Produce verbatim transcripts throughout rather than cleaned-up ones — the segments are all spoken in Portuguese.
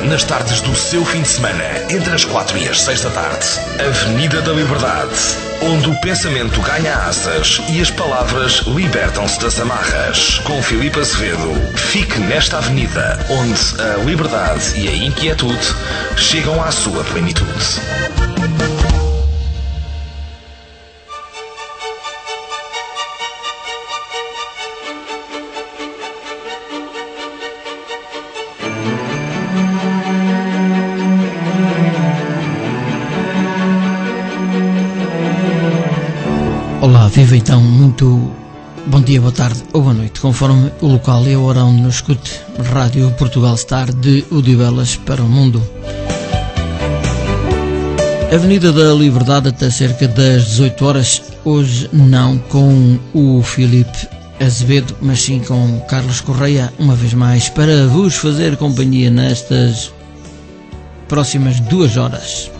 nas tardes do seu fim de semana, entre as quatro e as seis da tarde. Avenida da Liberdade, onde o pensamento ganha asas e as palavras libertam-se das amarras. Com Filipe Azevedo, fique nesta avenida, onde a liberdade e a inquietude chegam à sua plenitude. Olá, viva então, muito bom dia, boa tarde ou boa noite, conforme o local e a hora onde nos escute. Rádio Portugal Star de Odivelas para o mundo. Avenida da Liberdade até cerca das dezoito horas, hoje não com o Filipe Azevedo, mas sim com Carlos Correia, uma vez mais, para vos fazer companhia nestas próximas duas horas.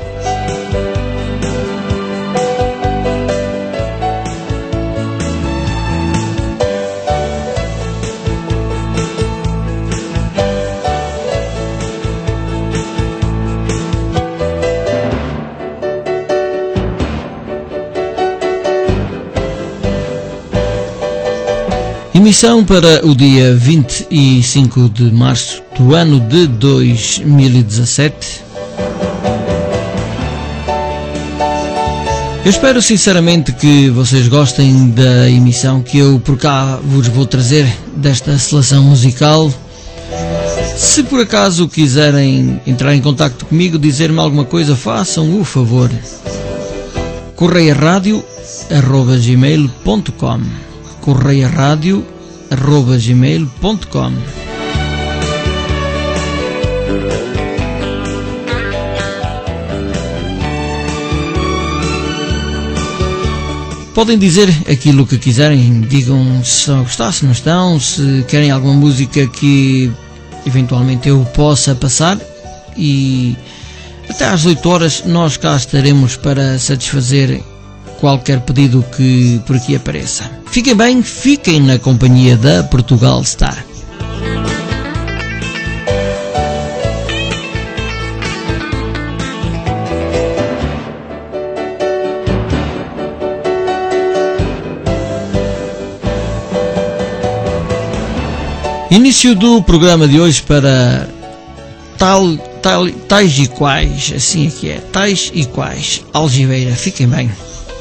Emissão para o dia vinte e cinco de março do ano de dois mil e dezassete. Eu espero sinceramente que vocês gostem da emissão que eu por cá vos vou trazer desta seleção musical. Se por acaso quiserem entrar em contacto comigo, dizer-me alguma coisa, façam o favor. correia rádio arroba gmail ponto com correia rádio arroba gmail ponto com. Podem dizer aquilo que quiserem, digam se estão a gostar, se não estão, se querem alguma música que eventualmente eu possa passar, e até às oito horas nós cá estaremos para satisfazer qualquer pedido que por aqui apareça. Fiquem bem, fiquem na companhia da Portugal Star. Início do programa de hoje para tal, tal, tais e quais, assim é que é, tais e quais, Algibeira, fiquem bem.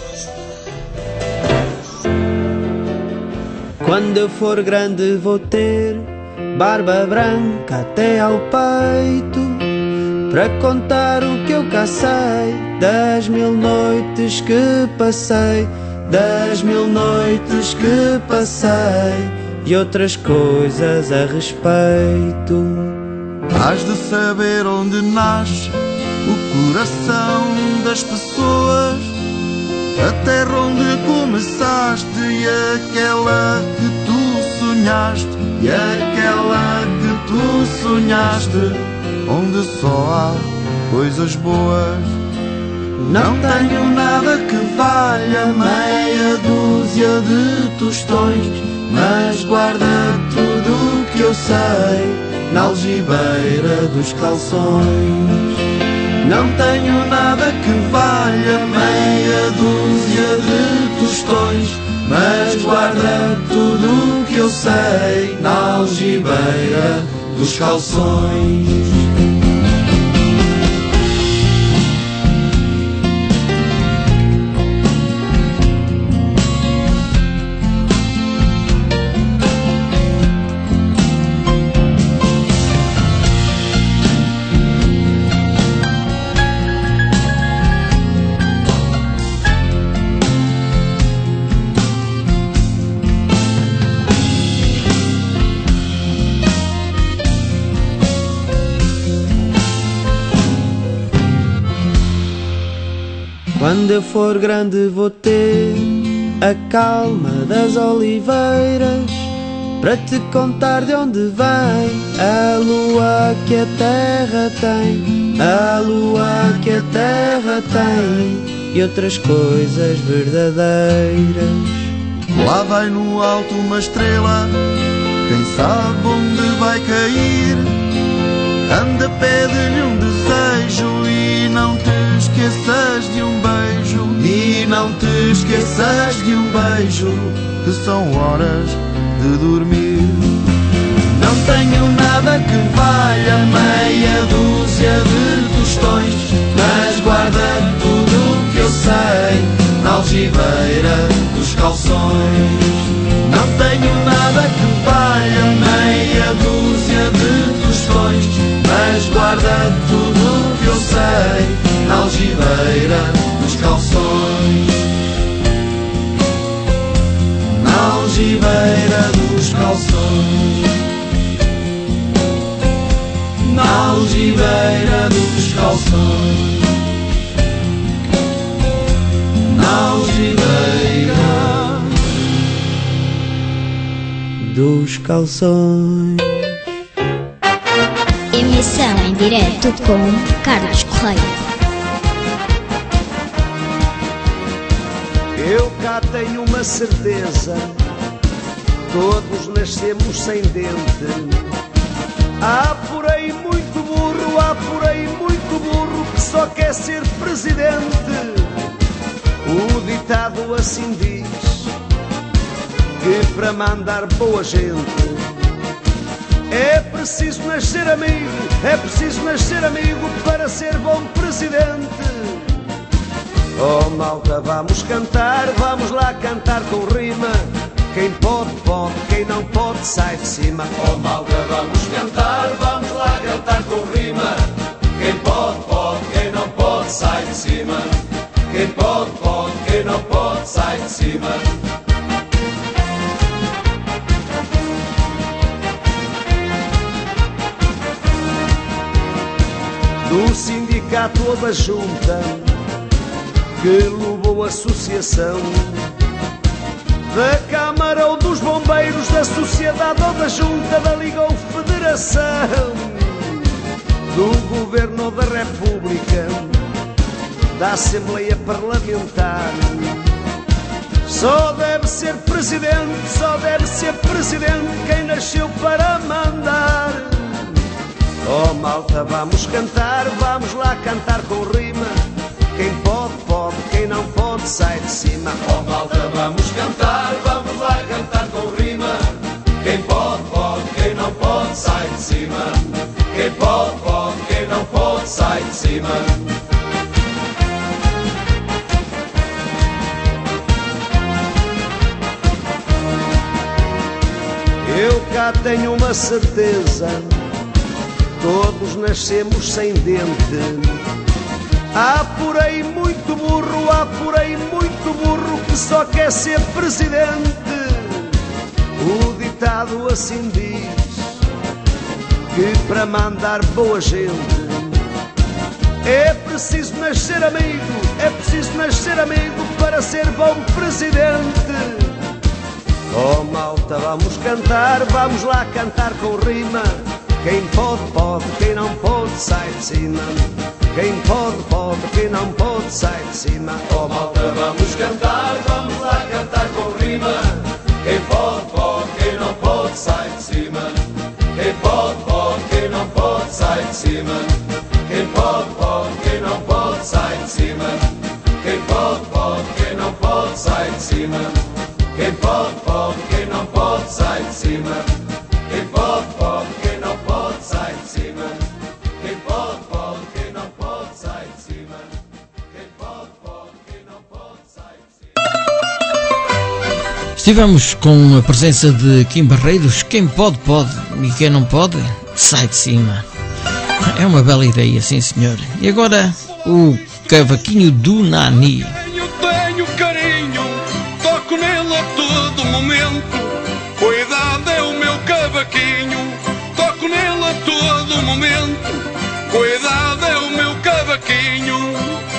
Quando eu for grande vou ter barba branca até ao peito, para contar o que eu cá sei das mil noites que passei, das mil noites que passei e outras coisas a respeito. Hás de saber onde nasce o coração das pessoas, a terra onde começaste e aquela que tu sonhaste, e aquela que tu sonhaste, onde só há coisas boas. Não tenho nada que valha meia dúzia de tostões, mas guarda tudo o que eu sei na algibeira dos calções. Não tenho nada que valha meia dúzia de tostões, mas guarda tudo o que eu sei na algibeira dos calções. Quando eu for grande vou ter a calma das oliveiras, para te contar de onde vem a lua que a terra tem, a lua que a terra tem e outras coisas verdadeiras. Lá vai no alto uma estrela, quem sabe onde vai cair? Anda, pede-lhe um desejo e não te esqueças de um beijo. E não te esqueças de um beijo, que são horas de dormir. Não tenho nada que valha meia dúzia de tostões, mas guarda tudo o que eu sei na algibeira dos calções. Não tenho nada que valha meia dúzia de tostões, mas guarda tudo o que eu sei na algibeira dos calções. Na algibeira dos calções. Na algibeira dos calções. Na algibeira dos calções. Emissão em direto com Carlos Correia. Eu cá tenho uma certeza, todos nascemos sem dente. Há por aí muito burro, há por aí muito burro que só quer ser presidente. O ditado assim diz, que para mandar boa gente é preciso nascer amigo, é preciso nascer amigo para ser bom presidente. Oh malta, vamos cantar, vamos lá cantar com rima. Quem pode, pode, quem não pode, sai de cima. Oh malta, vamos cantar, vamos lá cantar com rima. Quem pode, pode, quem não pode, sai de cima. Quem pode, pode, quem não pode, sai de cima. Do sindicato ou da junta que levou a associação, da Câmara ou dos Bombeiros, da Sociedade ou da Junta, da Liga ou Federação, do Governo ou da República, da Assembleia Parlamentar, só deve ser presidente, só deve ser presidente quem nasceu para mandar. Oh malta, vamos cantar, vamos lá cantar com rima. Quem pode, pode, quem não pode, sai de cima. Oh malta, vamos cantar, vamos lá cantar com rima. Quem pode, pode, quem não pode, sai de cima. Quem pode, pode, quem não pode, sai de cima. Eu cá tenho uma certeza, todos nascemos sem dente. Há por aí muito burro, há por aí muito burro que só quer ser presidente. O ditado assim diz, que para mandar boa gente é preciso nascer amigo, é preciso nascer amigo para ser bom presidente. Oh malta, vamos cantar, vamos lá cantar com rima. Quem pode, pode, quem não pode, sai de cima. Quem pode, pode, quem não pode, sai de cima. Oh malta, vamos cantar, vamos lá cantar com rima. Quem pode, pode, quem não pode, sai de cima. Quem pode, pode, quem não pode, sai de cima. Quem pode, pode, quem não pode, sai de cima. Quem pode, pode, quem não pode, sai de cima. Quem pode, pode, quem não pode, sai de cima. Quem pode, pode, quem não pode, sai de cima. Quem pode, pode, quem não pode, sai de cima. Quem pode, pode, quem não pode, sai de cima. Estivemos com a presença de Kim Barreiros. Quem pode, pode, e quem não pode, sai de cima. É uma bela ideia, sim senhor. E agora o cavaquinho do Nani. Tenho, tenho carinho, toco nele a todo momento. Cuidado, é o meu cavaquinho, toco nele a todo momento. Cuidado, é o meu cavaquinho.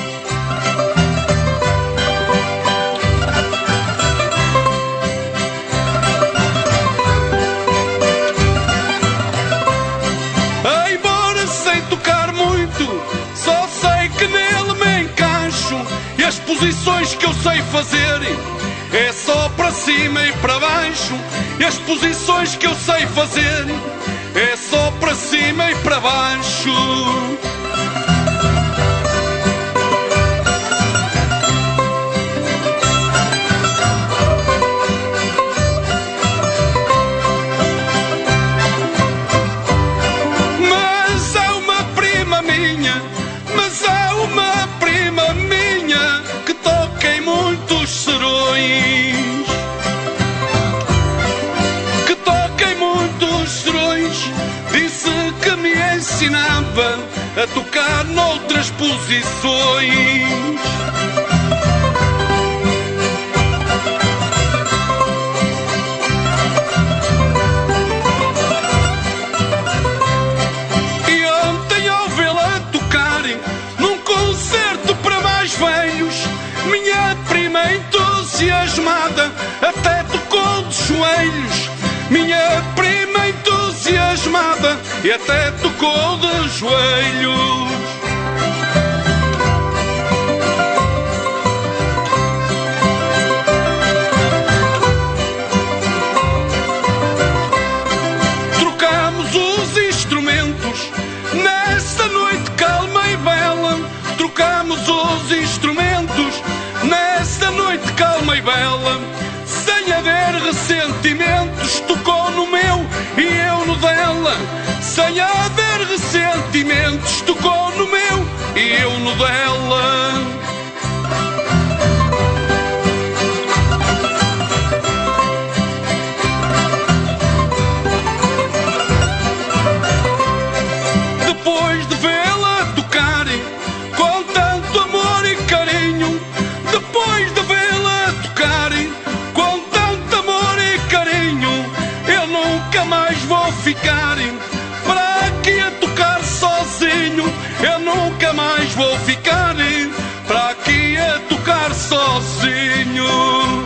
Embora sei tocar muito, só sei que nele me encaixo. E as posições que eu sei fazer é só para cima e para baixo. E as posições que eu sei fazer é só para cima cima e para baixo. Mas há uma prima minha, mas há uma prima minha que toca em muitos serões, que toca em muitos serões. Disse que me ensinava a tocar noutras posições. E ontem ao vê-la tocar num concerto para mais velhos, minha prima entusiasmada até tocou de joelhos. Minha prima entusiasmada e até tocou de joelhos. Trocamos os instrumentos nesta noite calma e bela. Trocamos os instrumentos nesta noite calma e bela. Sem haver ressentimentos, tocou no meu e eu no dela. Sem haver ressentimentos, tocou no meu e eu no dela. Depois de vê-la tocar com tanto amor e carinho, depois de vê-la tocar com tanto amor e carinho, eu nunca mais vou ficar para aqui a tocar sozinho. Eu nunca mais vou ficar para aqui a tocar sozinho.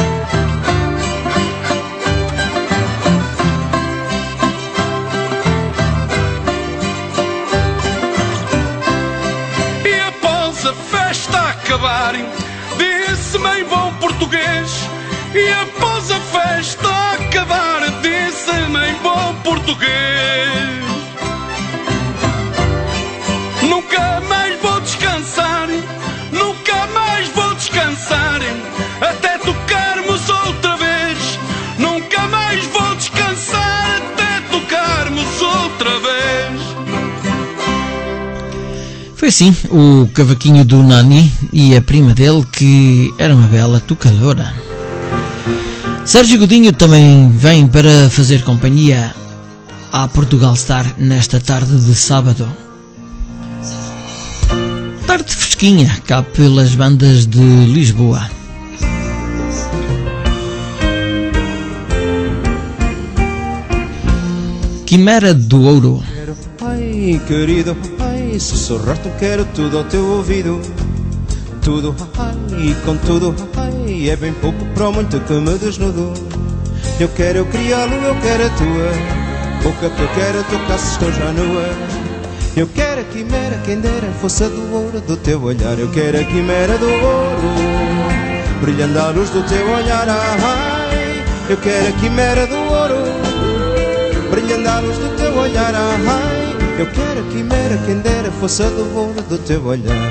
E após a festa acabar, disse-me em bom português. E após a festa acabar, disse-me em bom português: nunca mais vou descansar, nunca mais vou descansar, até tocarmos outra vez. Nunca mais vou descansar, até tocarmos outra vez. Foi assim o cavaquinho do Nani e a prima dele, que era uma bela tocadora. Sérgio Godinho também vem para fazer companhia à Portugal Star nesta tarde de sábado. Tarde fresquinha, cá pelas bandas de Lisboa. Quimera do Ouro. Quero, papai, querido papai, sussurrar-te quero tudo ao teu ouvido. Tudo, ai, com tudo, ai, é bem pouco para o muito que me desnudo. Eu quero criá-lo, eu quero a tua boca, que eu quero tocar se estou já nua. Eu quero a quimera, quem dera fosse a do ouro do teu olhar. Eu quero a quimera do ouro, brilhando à luz do teu olhar. Ai, eu quero a quimera do ouro, brilhando à luz do teu olhar. Ai, eu quero a quimera, quem dera fosse a do ouro do teu olhar.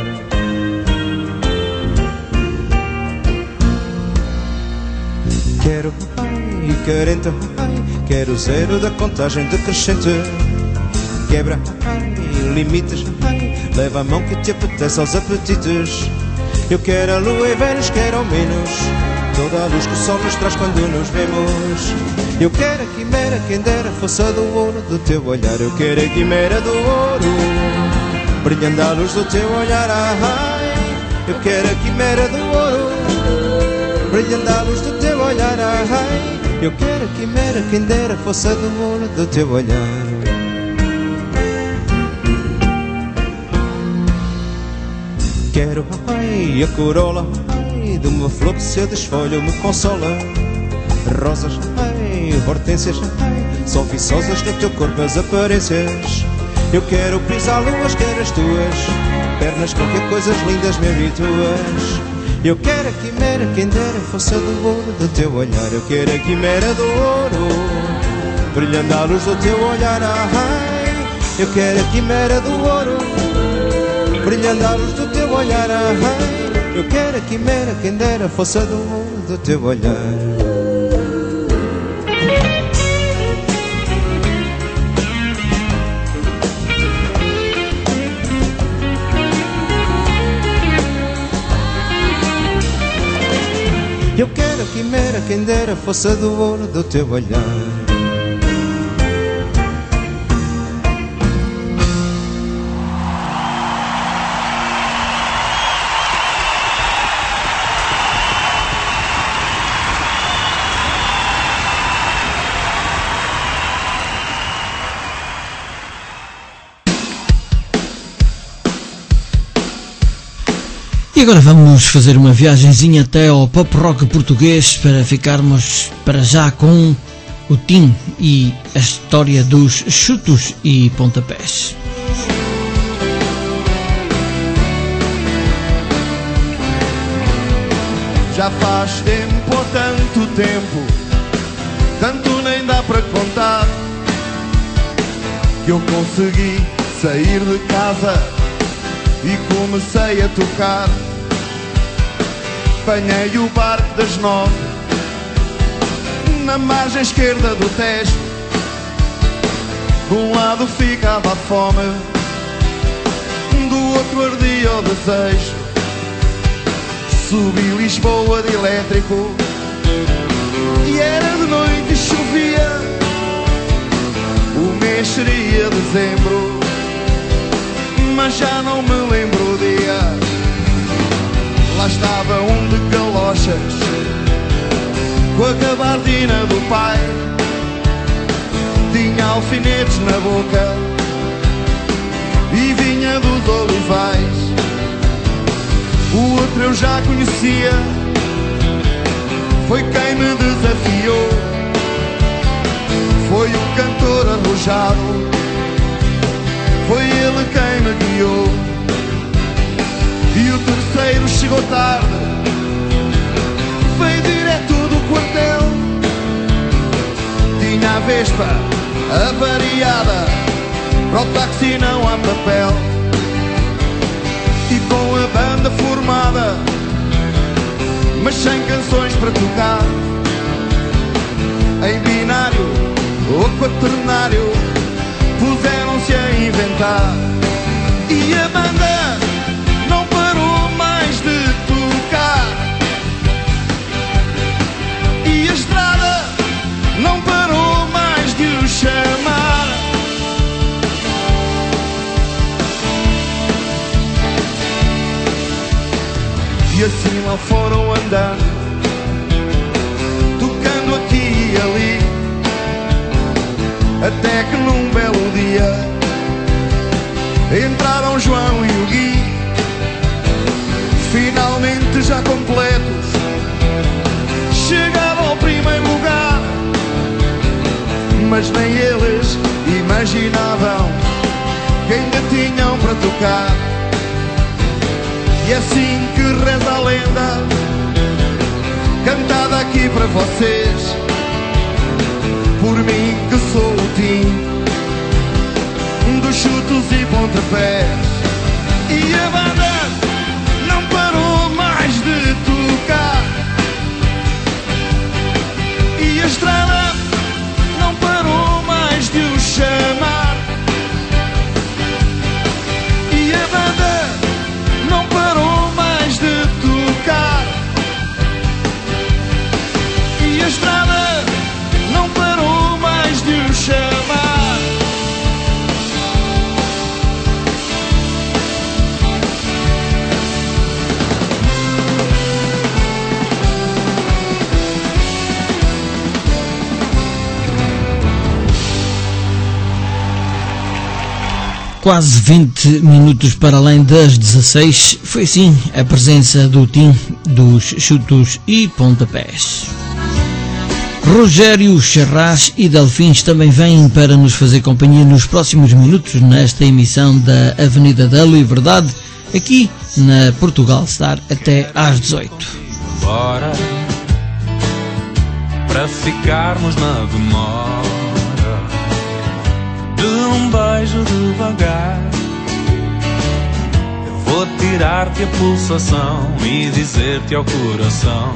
Quero, ai, carenta, ai, quero zero da contagem decrescente. Quebra, ai, limites, ai, leva a mão que te apetece aos apetites. Eu quero a lua e Vênus, quero ao menos toda a luz que o sol nos traz quando nos vemos. Eu quero a quimera, quem dera fosse a do ouro do teu olhar. Eu quero a quimera do ouro, brilhando à luz do teu olhar. Ai, eu quero a quimera do ouro, brilhando à luz do teu olhar. Ai, eu quero a quimera, quem dera fosse a do ouro do teu olhar. Quero, ai, a corola, ai, de uma flor que se a desfolha me consola. Rosas, ai, hortênsias, ai, são viçosas no teu corpo as aparências. Eu quero pisar luas, quero as tuas pernas, qualquer coisas lindas me habituas. Eu quero a quimera, quem dera fosse a do ouro do teu olhar. Eu quero a quimera do ouro, brilhando à luz do teu olhar. Ai, Eu quero a quimera do ouro, brilhando a luz do teu olhar. Eu quero a quimera, quem dera fosse a do ouro do teu olhar. Eu quero a quimera, quem dera fosse a do ouro do teu olhar. E agora vamos fazer uma viagenzinha até ao pop rock português para ficarmos para já com o Tim e a história dos chutos e pontapés. Já faz tempo, tanto tempo, tanto nem dá para contar, que eu consegui sair de casa e comecei a tocar. Apanhei o barco das nove na margem esquerda do Tejo. De um lado ficava a fome, do outro ardia o desejo. Subi Lisboa de elétrico e era de noite e chovia. O mês seria dezembro, mas já não me lembro o dia. Lá estava um de galochas, com a gabardina do pai. Tinha alfinetes na boca e vinha dos olivais. O outro eu já conhecia, foi quem me desafiou. Foi o cantor arrojado, foi ele quem me guiou. E o terceiro chegou tarde, veio direto do quartel. Tinha a Vespa avariada, para o táxi não há papel. E com a banda formada, mas sem canções para tocar, em binário ou quaternário, puseram-se a inventar. E a banda não parou mais de tocar, e a estrada não parou mais de o chamar. E assim lá foram andando, tocando aqui e ali, até que num belo dia entraram João e o Gui, finalmente já completos, chegaram ao primeiro lugar. Mas nem eles imaginavam que ainda tinham para tocar. E é assim que reza a lenda, cantada aqui para vocês, por mim que sou o Tim dos chutos e pontapés. E a banda não parou mais de tocar, e a estrada não parou mais de o chamar. E a banda não parou mais de tocar, e a estrada não parou mais de o chamar. Quase vinte minutos para além das dezasseis, foi sim a presença do Tim dos chutos e pontapés. Rogério Charras e Delfins também vêm para nos fazer companhia nos próximos minutos nesta emissão da Avenida da Liberdade, aqui na Portugal Star, até às dezoito. Bora, para ficarmos na demora de um beijo de tirar-te a pulsação e dizer-te ao coração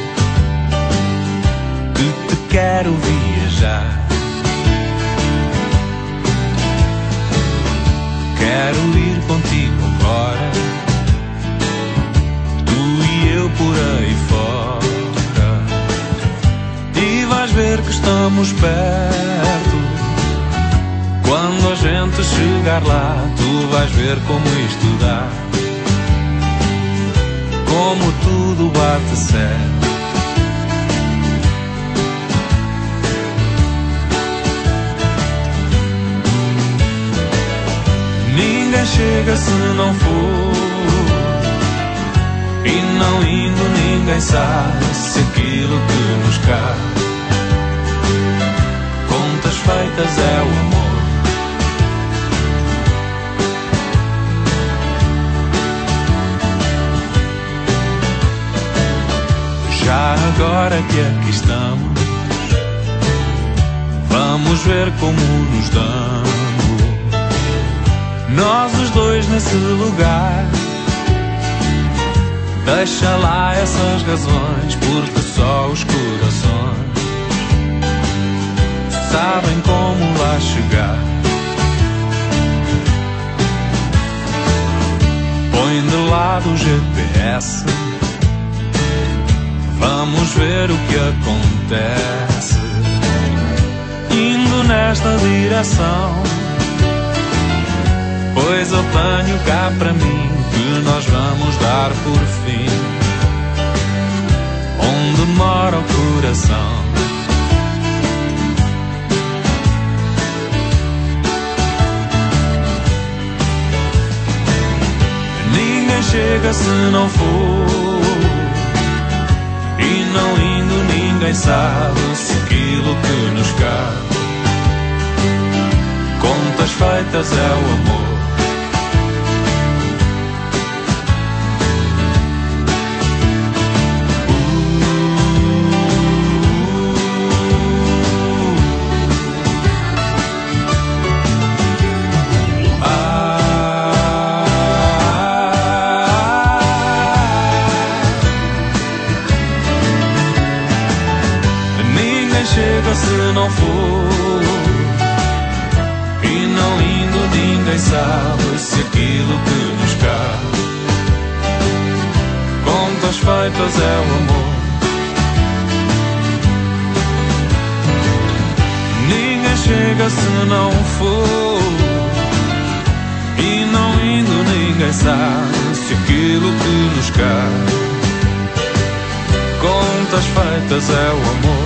que te quero viajar. Quero ir contigo agora, tu e eu por aí fora, e vais ver que estamos perto. Quando a gente chegar lá, tu vais ver como isto dá, como tudo bate certo. Ninguém chega se não for, e não indo ninguém sabe se aquilo que nos cabe. Contas feitas é o amor. Já agora que aqui estamos, vamos ver como nos damos, nós os dois nesse lugar. Deixa lá essas razões, porque só os corações sabem como lá chegar. Põe de lado o G P S, vamos ver o que acontece, indo nesta direção. Pois eu tenho cá para mim que nós vamos dar por fim onde mora o coração. Ninguém chega se não for, e não indo ninguém sabe se aquilo que nos cabe. Contas feitas é o amor. Se não for, e não indo ninguém sabe se aquilo que nos cabe. Contas feitas é o amor. Ninguém chega se não for, e não indo ninguém sabe se aquilo que nos cabe. Contas feitas é o amor.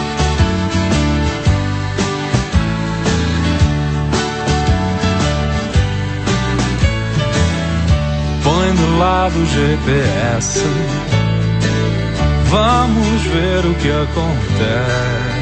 Põe do lado o G P S, vamos ver o que acontece.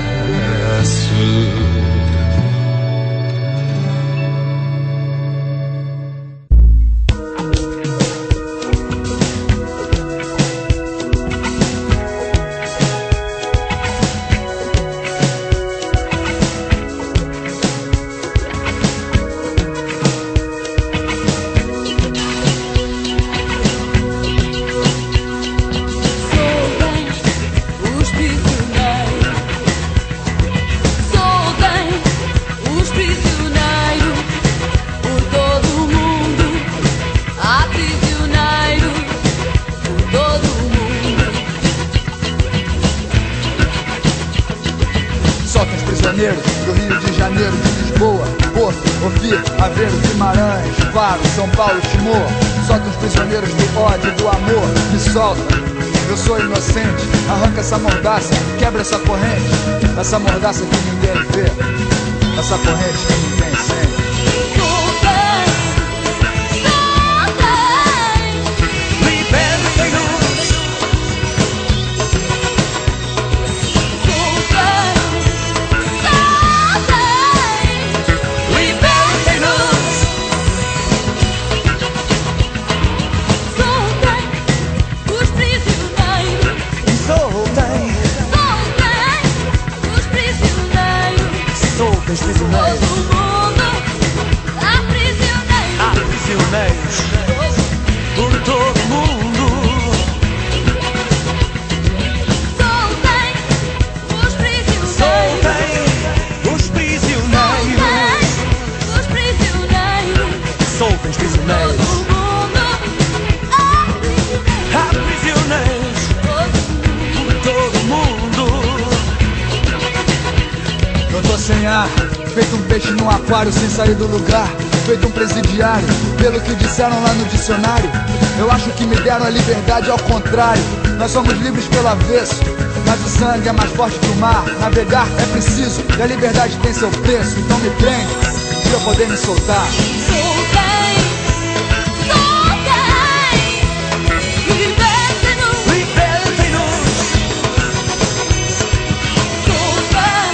Do Rio de Janeiro, de Lisboa, Porto, Ofir, Aveiro, Guimarães, Faro, São Paulo, Timor. Solta os prisioneiros do ódio e do amor, me solta, eu sou inocente. Arranca essa mordaça, quebra essa corrente, essa mordaça que ninguém vê, essa corrente que ninguém sente. Os prisioneiros, todo mundo aprisioneiros, aprisioneiros, por todo mundo. Soltem os prisioneiros. Soltem os prisioneiros. Os prisioneiros. Soltem os prisioneiros. Há prisioneiros. Todo mundo. Eu tô sem ar, feito um peixe num aquário sem sair do lugar, feito um presidiário, pelo que disseram lá no dicionário. Eu acho que me deram a liberdade ao contrário. Nós somos livres pelo avesso, mas o sangue é mais forte que o mar. Navegar é preciso e a liberdade tem seu preço. Então me prende pra eu poder me soltar. Soltem, soltem, libertem-nos. Libertem-nos. Soltem,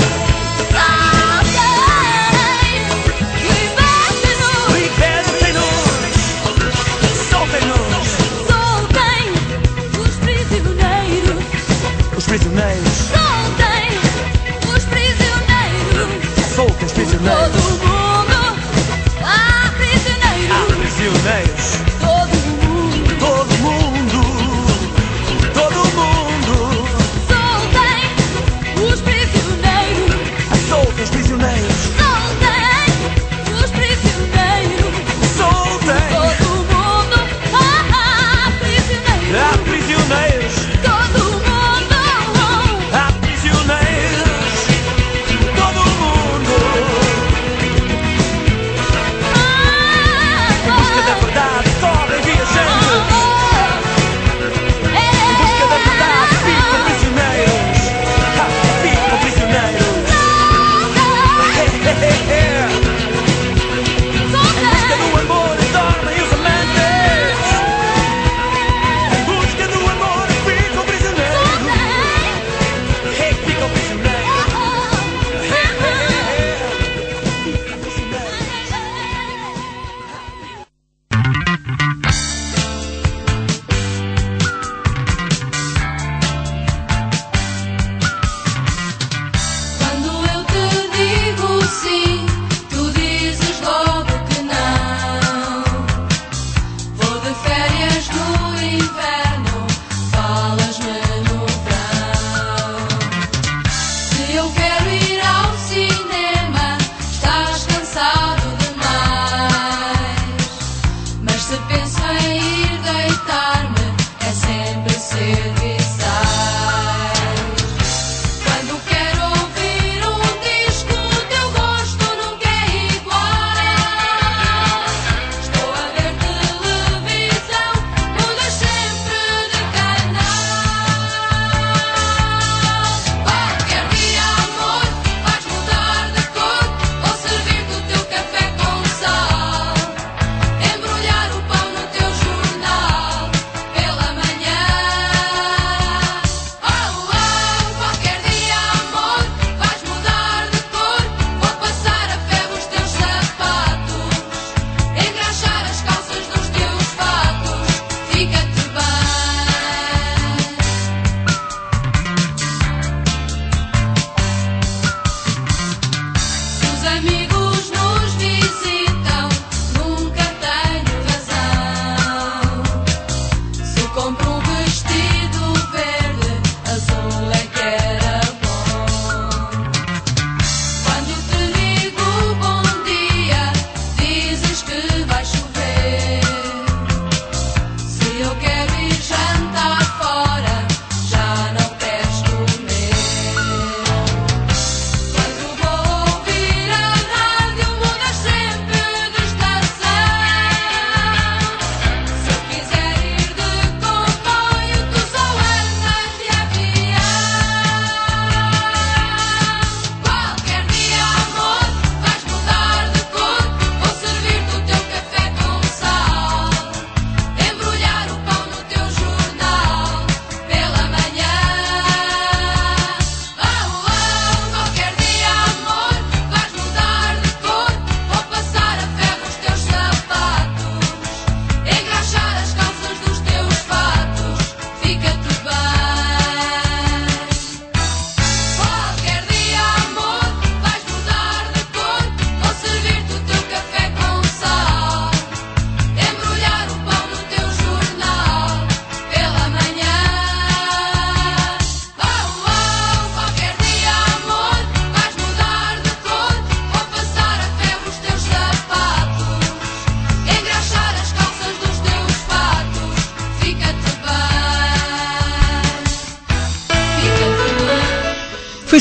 Libertem-nos. soltem os prisioneiros. Os prisioneiros. Soltem os prisioneiros. Soltem os prisioneiros. Todo mundo. Há prisioneiros. Há prisioneiros. Todo mundo. Todo mundo. Todo mundo. Soltem os prisioneiros. Soltem os prisioneiros. Soltem os prisioneiros. Soltem. Todo mundo. Há prisioneiros. Há prisioneiros. Todo mundo. Há prisioneiros. Todo mundo.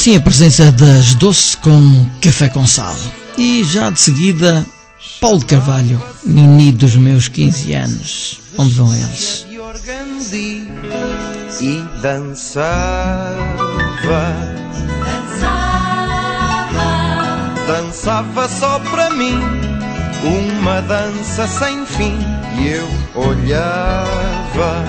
assim a presença das Doce com Café com Sal. E já de seguida, Paulo de Carvalho, Nini dos meus quinze anos. Onde vão eles? E dançava, dançava, dançava só para mim, uma dança sem fim. E eu olhava,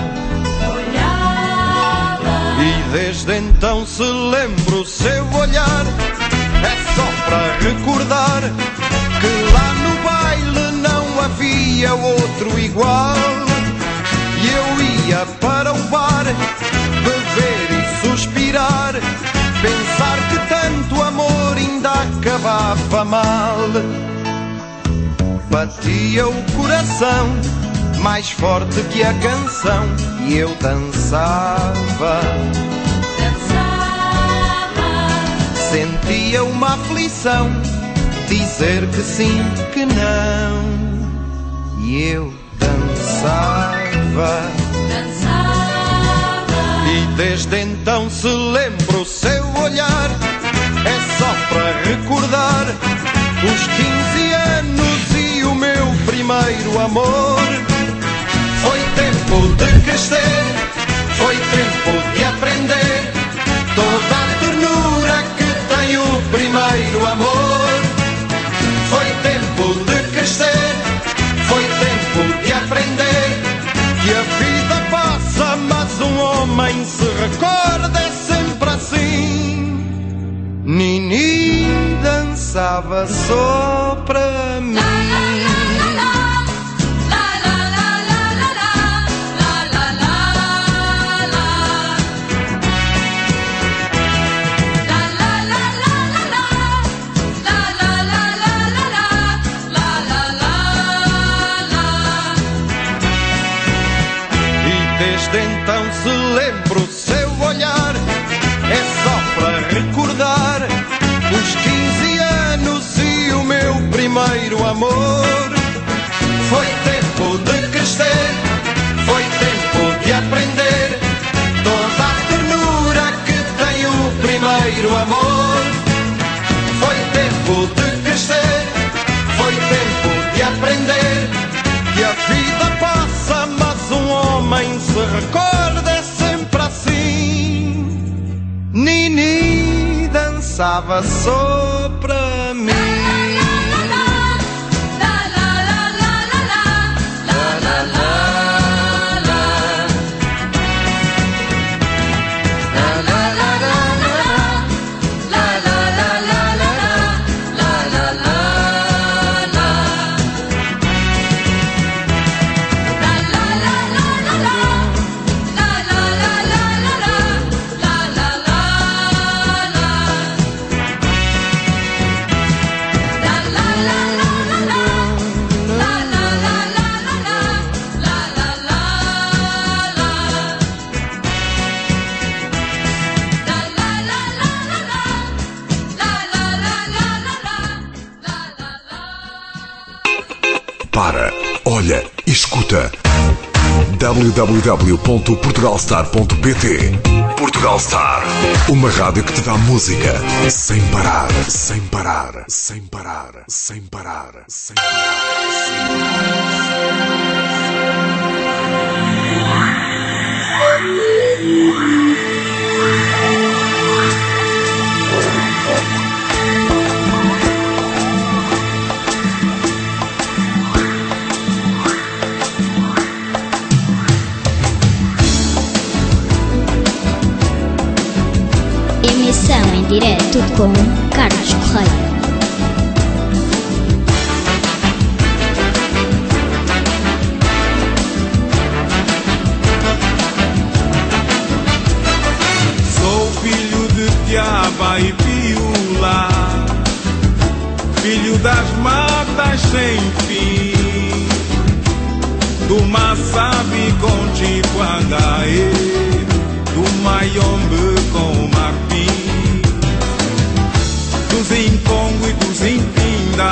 olhava, e desde então se lembra o seu olhar. É só para recordar que lá no baile não havia outro igual. E eu ia para o bar, beber e suspirar, pensar que tanto amor ainda acabava mal. Batia o coração mais forte que a canção e eu dançava, dançava. Sentia uma aflição, dizer que sim, que não, e eu dançava, dançava. E desde então se lembra o seu olhar. É só para recordar os quinze anos e o meu primeiro amor. Foi tempo de crescer, foi tempo de aprender toda a ternura que tem o primeiro amor. Foi tempo de crescer, foi tempo de aprender que a vida passa, mas um homem se recorda, é sempre assim. Nini dançava só pra mim. Desde então se lembra o seu olhar. É só para recordar os quinze anos e o meu primeiro amor. Foi tempo de crescer, foi tempo de aprender toda a ternura que tem o primeiro amor. Foi tempo de crescer, foi tempo de aprender que a vida passa, mas um homem se recorda, é sempre assim. Nini dançava só pra mim. Para, olha, escuta. w w w ponto portugalstar ponto p t. Portugal Star, uma rádio que te dá música sem parar, sem parar, sem parar, sem parar, sem Emissão em direto com Carlos Correia. Sou filho de Tiaba e Piula, filho das matas sem fim, do Massabi com Chipangaê, do Mayombe com Marfim, dos Incongo e dos Impinda,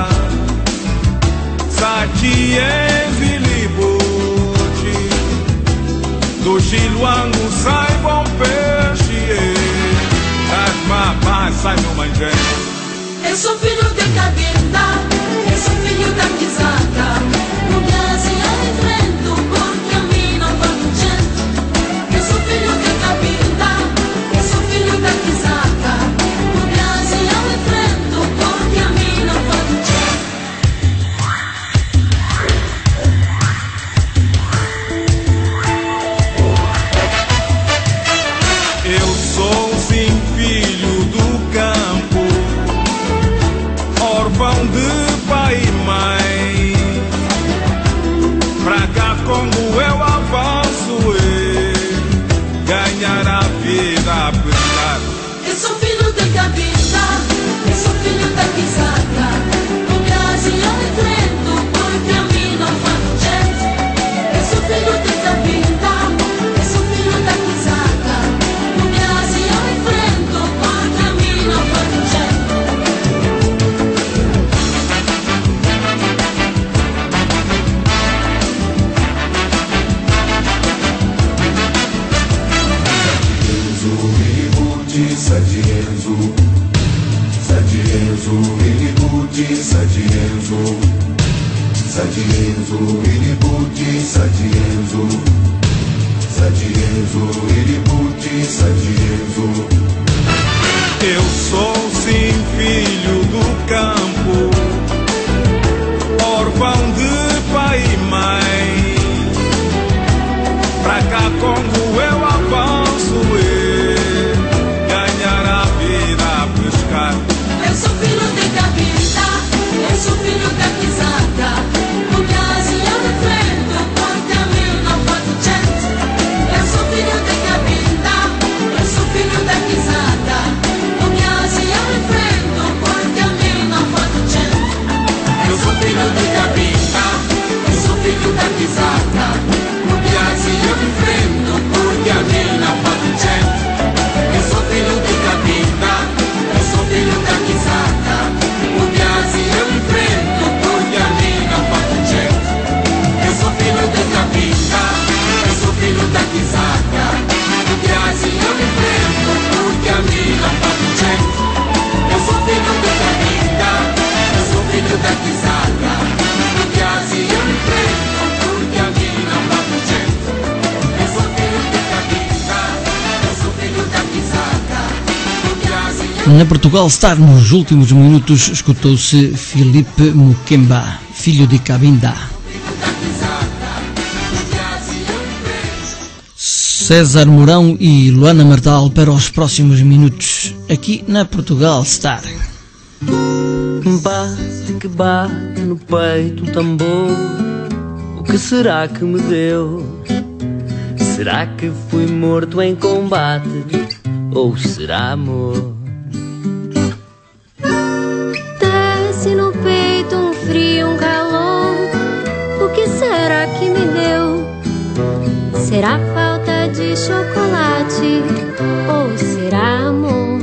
Satiens e Libote, do Chiluango Saibon Peixe, das sai meu manjé. Eu sou filho de Cabinda, eu sou filho da Quizaca. No Brasil eu enfrento porque a mim não falta gente. Eu sou filho de Cabinda, eu sou filho da Quizaca. No Brasil eu enfrento porque a mim não falta gente. Eu sou sim filho do campo, órfão de pai e mãe. Pra cá como eu avanço e ganhar a vida a pescar. Eu sou filho de Cabinda, eu sou filho da Quizaca. No Brasil eu enfrento porque a mim não falta gente. Eu sou filho de Cabinda, eu sou filho da Quizaca. No Brasil eu enfrento porque a mim não falta gente. Sadienzo, Sadienzo, Ilibuti, Sadienzo, Sadienzo, Ilibuti, Sadienzo, Sadienzo, Ilibuti, Sadienzo. Eu sou sim filho do campo, órfão de pai e mãe. Pra cá como eu avanço e ganhar a vida a pescar. Eu sou filho de Cabinda, eu sou filho da Quizaca. No Brasil eu enfrento porque a mim não falta gente. Eu sou filho de Cabinda, eu sou filho da Quizaca. No Brasil eu enfrento porque a mim não falta gente. Eu sou filho de Cabinda, eu sou filho da Quizaca. No Brasil eu enfrento porque a mim não falta gente. Eu sou filho de Cabinda, eu sou filho da Quizaca. No Brasil eu enfrento porque a mim não falta gente. Eu sou filho de Cabinda, eu sou filho da Quizaca. No Brasil eu enfrento porque a mim não falta gente. Eu sou filho de Cabinda, eu sou filho da Quizaca. No Brasil eu enfrento porque a mim não falta gente. Eu sou filho de Cabinda, eu sou filho da Quizaca. No Brasil eu Na Portugal Star, nos últimos minutos, escutou-se Filipe Mukemba, filho de Cabinda. César Mourão e Luana Martal para os próximos minutos, aqui na Portugal Star. Bate que bate no peito o tambor. O que será que me deu? Será que fui morto em combate? Ou será amor? Desce no peito um frio, um calor. O que será que me deu? Será falta de chocolate? Ou será amor?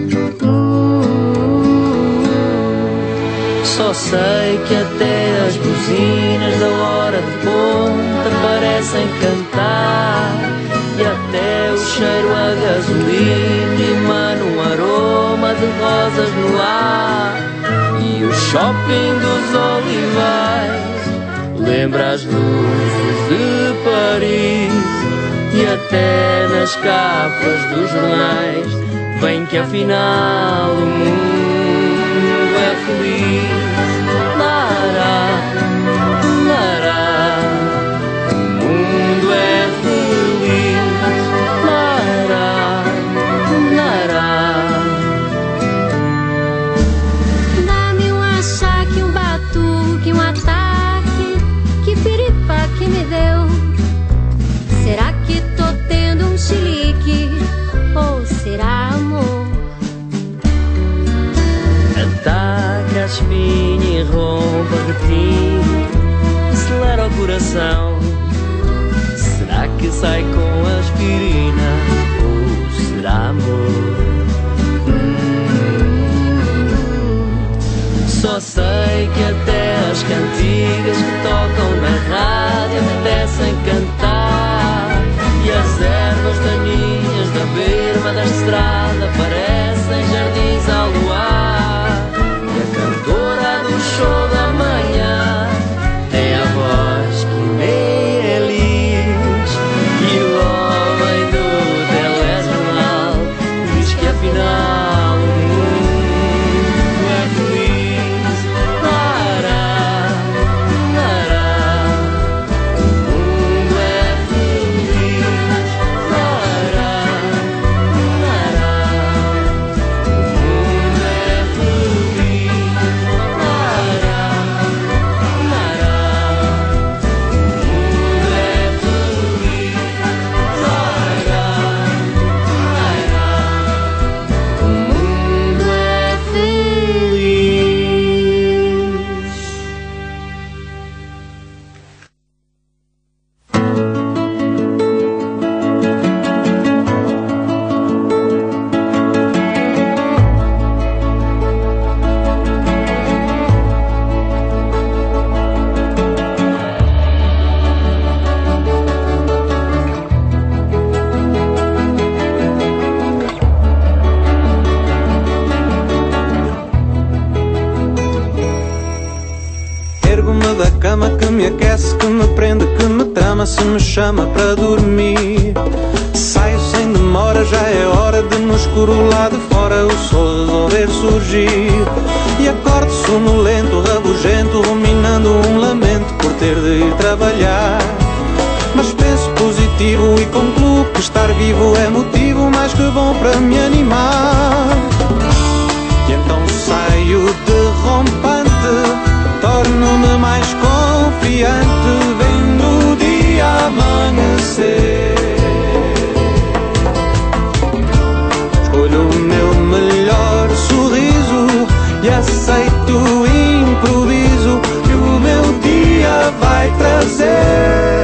Só sei que até as buzinas da hora de ponta parecem cantar. E até o cheiro a gasolina emana um aroma de rosas no ar. E o shopping dos Olivais lembra as luzes de Paris. E até nas capas dos jornais vem que afinal o mundo é feliz. Lará, lará, o mundo é feliz. Lará, lará. Dá-me um achaque, um batuque, um ataque. Que piripa que me deu? Será que tô tendo um chilique? Ou será amor? Ataca a espinha e rompa de ti, acelera o coração. Será que sai com aspirina? Ou será amor? Hum, só sei que até as cantigas que tocam na rádio apetecem cantar. E as ervas daninhas da berma da estrada parecem jardins Ergo-me da cama que me aquece, que me prende, que me trama, se me chama para dormir. Saio sem demora, já é hora de no escuro lá de fora o sol resolver surgir. E acordo sonolento, rabugento, ruminando um lamento por ter de ir trabalhar. Mas penso positivo e concluo que estar vivo é motivo mais que bom para me animar. E então saio derrompante, torno-me mais confiante, vendo o dia amanhecer. Escolho o meu melhor sorriso e aceito o improviso que o meu dia vai trazer.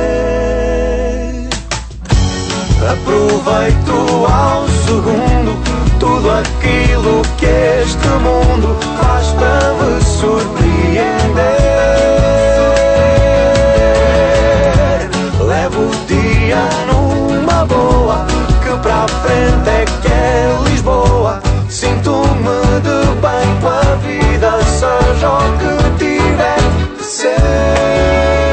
Aproveito ao segundo tudo aquilo que este mundo faz para me surpreender. Levo o dia numa boa, que para a frente é que é Lisboa. Sinto-me de bem com a vida, seja o que tiver de ser.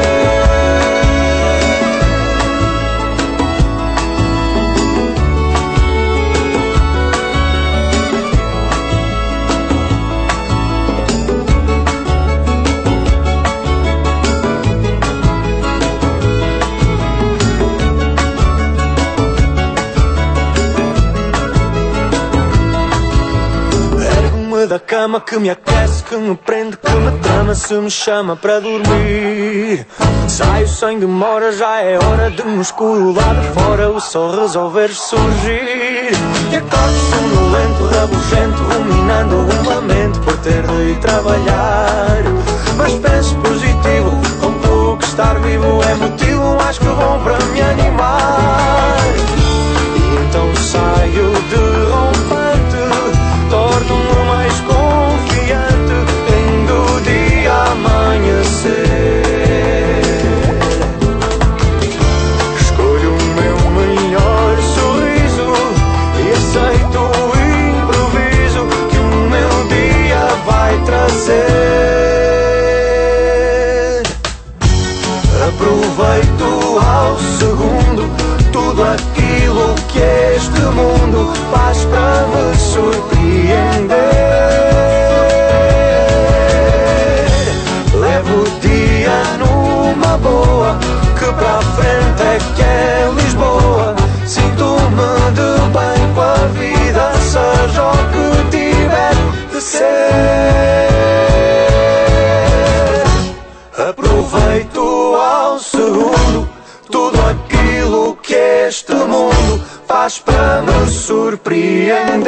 Da cama que me aquece, que me prende, que me trama, se me chama para dormir. Saio sem demora, já é hora de no escuro lá de fora o sol resolver surgir. E acordo sonolento, rabugento, ruminando um lamento por ter de ir trabalhar. Mas penso positivo, concluo que estar vivo é motivo mais que bom para me animar. E então saio derrompante, torno-me mais confiante, vendo o dia amanhecer. Escolho o meu melhor sorriso e aceito o improviso que o meu dia vai trazer. Aproveito ao segundo tudo aquilo que este mundo faz para me surpreender. Levo o dia numa boa, que para a frente é que é Lisboa. Sinto-me de bem com a vida, seja o que tiver de ser. Aproveito ao segundo tudo aquilo que este mundo faz para me surpreender.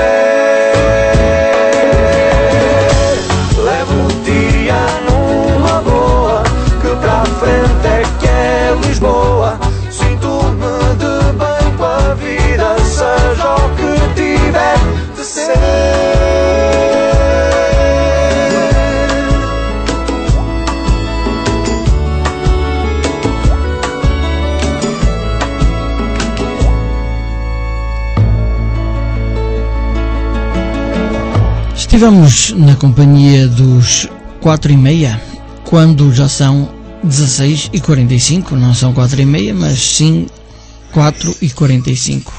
Levo o dia numa boa, que para a frente é que é Lisboa. Sinto-me de bem com a vida, seja o que tiver de ser. Estivemos na companhia dos quatro e meia, quando já são dezasseis e quarenta e cinco, não são quatro e meia, mas sim quatro e quarenta e cinco.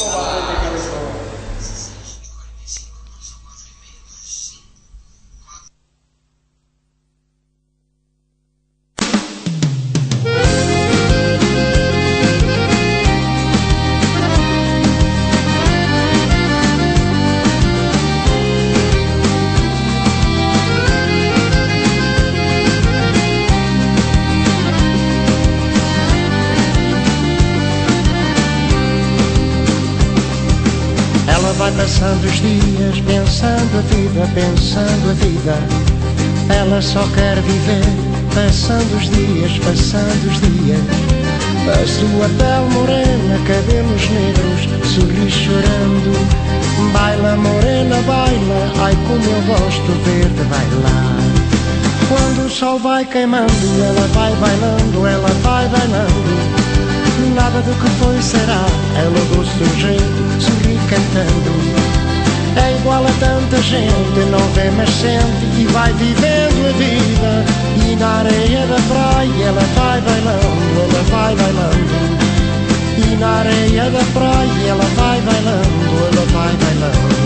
Passando os dias, pensando a vida, pensando a vida. Ela só quer viver, passando os dias, passando os dias. A sua pele morena, cabelos negros, sorri chorando. Baila morena, baila, ai como eu gosto de ver-te bailar. Quando o sol vai queimando, ela vai bailando, ela vai bailando. Nada do que foi será, ela do seu jeito, sorri cantando. É igual a tanta gente, não vê mas sente e vai vivendo a vida. na areia da praia ela vai bailando, ela vai bailando. E na areia da praia ela vai bailando, ela vai bailando.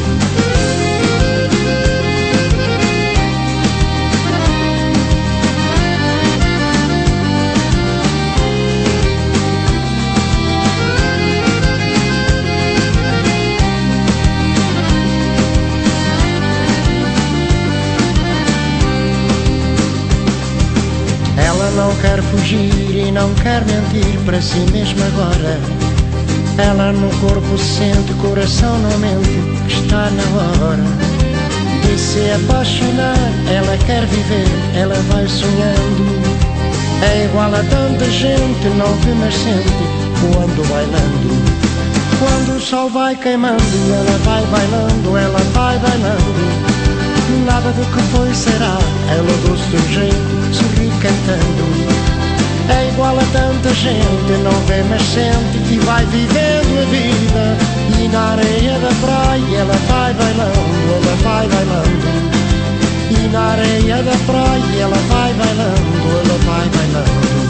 Ela não quer fugir e não quer mentir para si mesma agora. Ela no corpo sente, coração não mente, que está na hora de se apaixonar. Ela quer viver, ela vai sonhando. É igual a tanta gente, não vê mas sente quando bailando. Quando o sol vai queimando, ela vai bailando, ela vai bailando. Nada do que foi será, ela do seu jeito sorri cantando. É igual a tanta gente, não vê mas sente e vai vivendo a vida. E na areia da praia ela vai bailando, ela vai bailando. E na areia da praia ela vai bailando, ela vai bailando.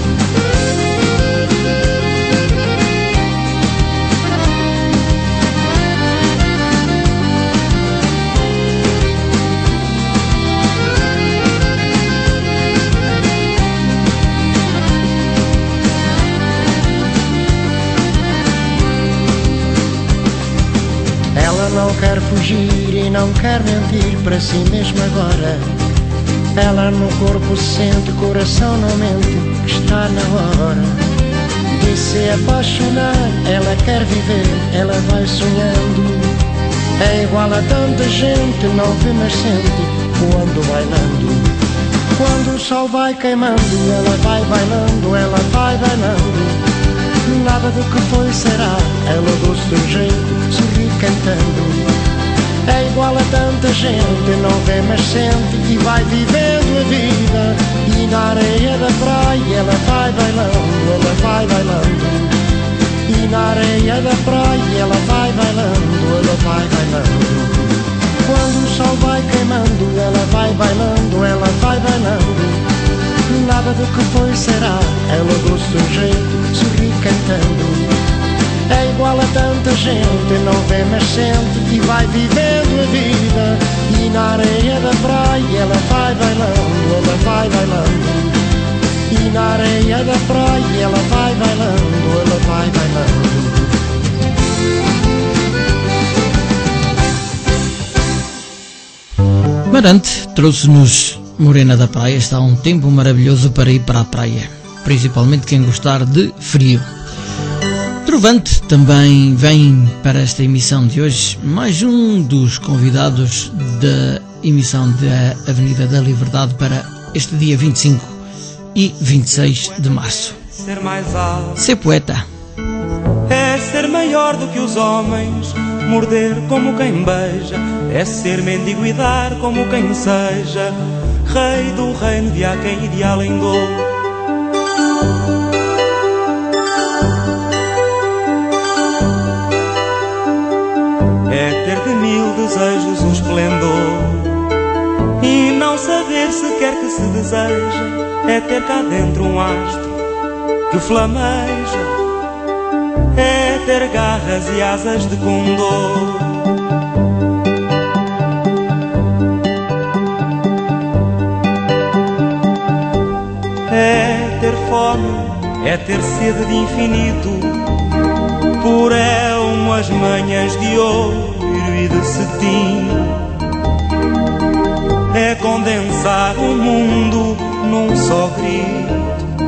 Ela não quer fugir e não quer mentir para si mesma agora. Ela no corpo sente, coração não mente, que está na hora de se apaixonar. Ela quer viver, ela vai sonhando. É igual a tanta gente, não vê mas sente quando bailando. Quando o sol vai queimando, ela vai bailando, ela vai bailando. Nada do que foi será, ela do seu jeito sorri cantando. É igual a tanta gente, não vê mas sente e vai vivendo a vida. E na areia da praia ela vai bailando, ela vai bailando. E na areia da praia ela vai bailando, ela vai bailando. Quando o sol vai queimando, ela vai bailando, ela vai bailando. Nada do que foi será, ela do seu jeito sorri cantando. É igual a tanta gente, não vê mas sente e vai vivendo a vida. E na areia da praia ela vai bailando, ela vai bailando. E na areia da praia ela vai bailando, ela vai bailando. Marante trouxe-nos Morena da Praia. Está um tempo maravilhoso para ir para a praia, principalmente quem gostar de frio. Trovante também vem para esta emissão de hoje, mais um dos convidados da emissão da Avenida da Liberdade para este dia vinte e cinco e vinte e seis de março. Ser mais alto Ser poeta é ser maior do que os homens, morder como quem beija, é ser mendigo e dar como quem seja, rei do reino de há quem ideal em dor. É ter de mil desejos um esplendor e não saber sequer que se deseja. É ter cá dentro um astro que flameja, é ter garras e asas de condor. É ter fome, é ter sede de infinito, por é umas manhãs de ouro e de cetim. É condensar o mundo num só grito.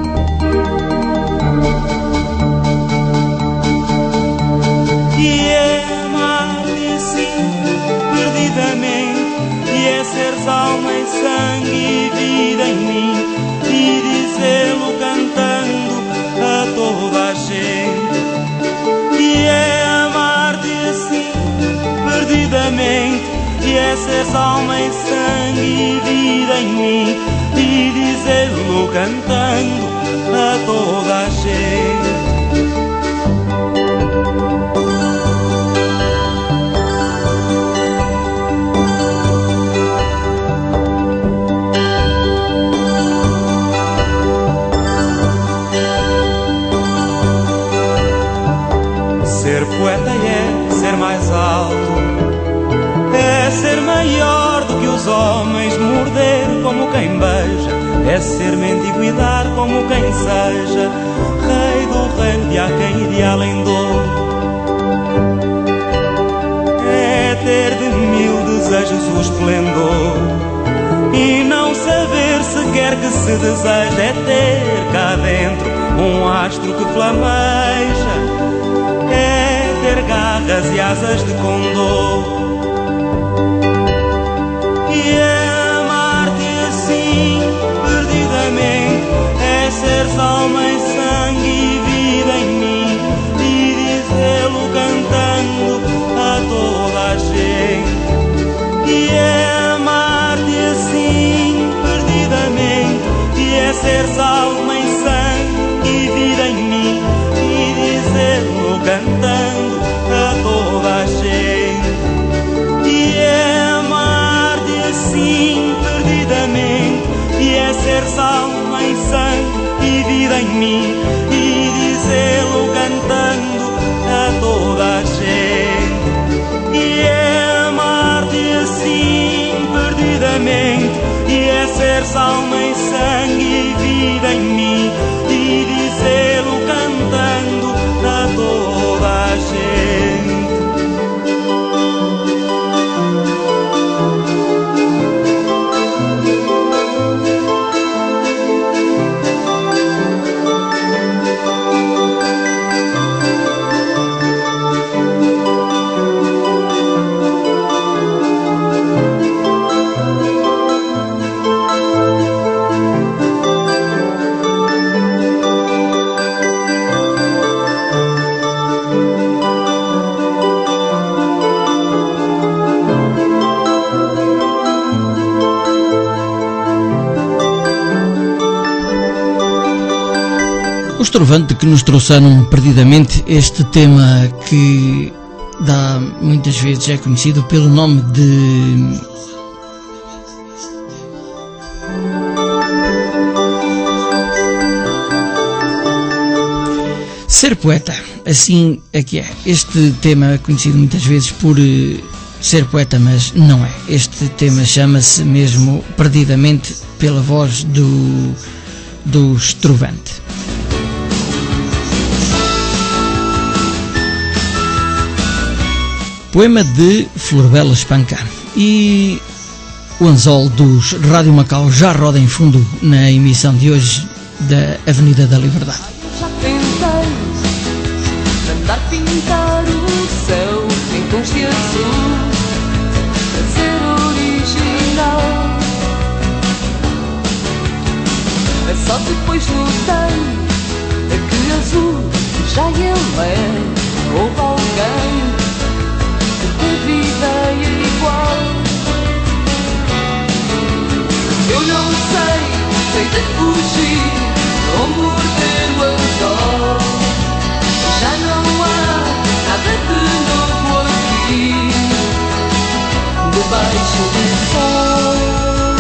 E é amar-te assim, perdidamente, e é seres alma e sangue e vida em mim, e dizê-lo cantando a toda a gente. E é amar-te assim, perdidamente, e é seres alma e sangue e vida em mim, e dizê-lo cantando a toda a gente. tens de morder como quem beija, é ser mendigo e dar como quem seja, rei do reino de há quem e de além do. É ter de mil desejos o esplendor e não saber sequer que se deseja, é ter cá dentro um astro que flameja, é ter garras e asas de condor. E amar-te assim, perdidamente, é ser alma e sangue e vida em mim, e dizê-lo cantando a toda a gente. E é amar-te assim, perdidamente, e é ser alma e sangue e vida em mim, e dizê-lo cantando a toda a gente. E é assim, perdidamente, e é ser alma e sangue e vida em mim, e dizê-lo cantando a toda a gente. E é amar-te assim, perdidamente, e é ser alma e sangue e vida em mim, e dizê-lo cantando a toda a gente. Os Trovante que nos trouxeram perdidamente este tema que dá, muitas vezes é conhecido pelo nome de ser poeta. Assim é que é. Este tema é conhecido muitas vezes por ser poeta, mas não é. Este tema chama-se mesmo perdidamente pela voz do dos Trovante. Poema de Florbela Espanca. E o anzol dos Rádio Macau já roda em fundo na emissão de hoje da Avenida da Liberdade. Já tentei mandar pintar o céu em tons de azul, a ser original. É só depois notei que azul já ele é. Houve alguém teve ideia igual. Eu não sei, sei de fugir ou morder o anzol. Já não há nada de novo aqui, debaixo do sol.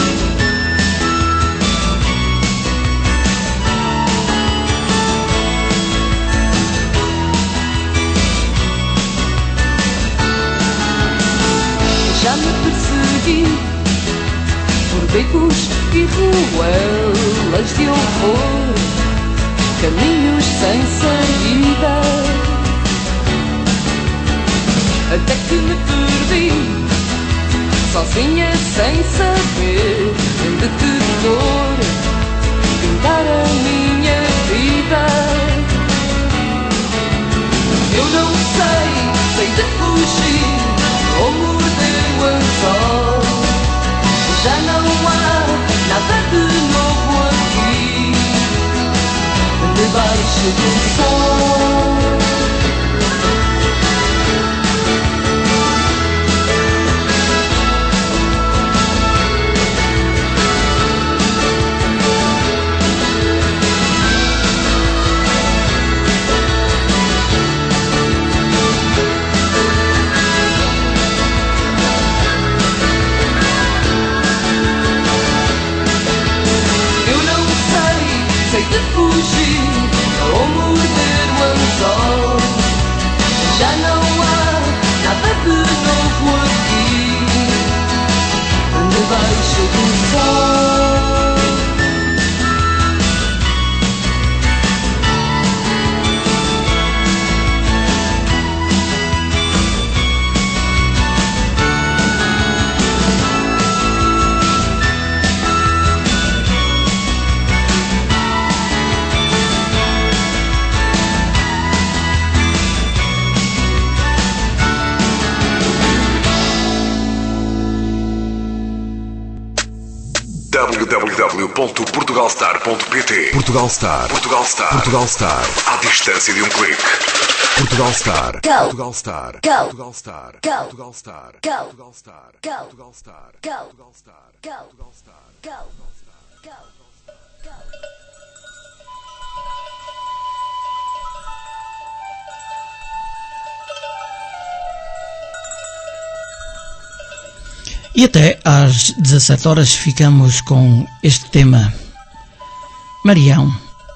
Já me persegui por becos e ruelas de horror, caminhos sem saída, até que me perdi, sozinha sem saber de que cor pintar a minha vida. Eu não sei, sei de fugir ou morder o anzol. Já não há nada de novo aqui, debaixo do sol. Sei de fugir ou morder w w w ponto portugalstar ponto p t. Portugalstar. Portugalstar. Portugalstar. À distância de um clique. Portugalstar. Go. Portugalstar. Go. Portugalstar. Go. Portugalstar. Go. Portugalstar. Go. Portugalstar. Go. Portugalstar. Go. Portugalstar. Go. Go. E até às dezassete horas ficamos com este tema. Marião.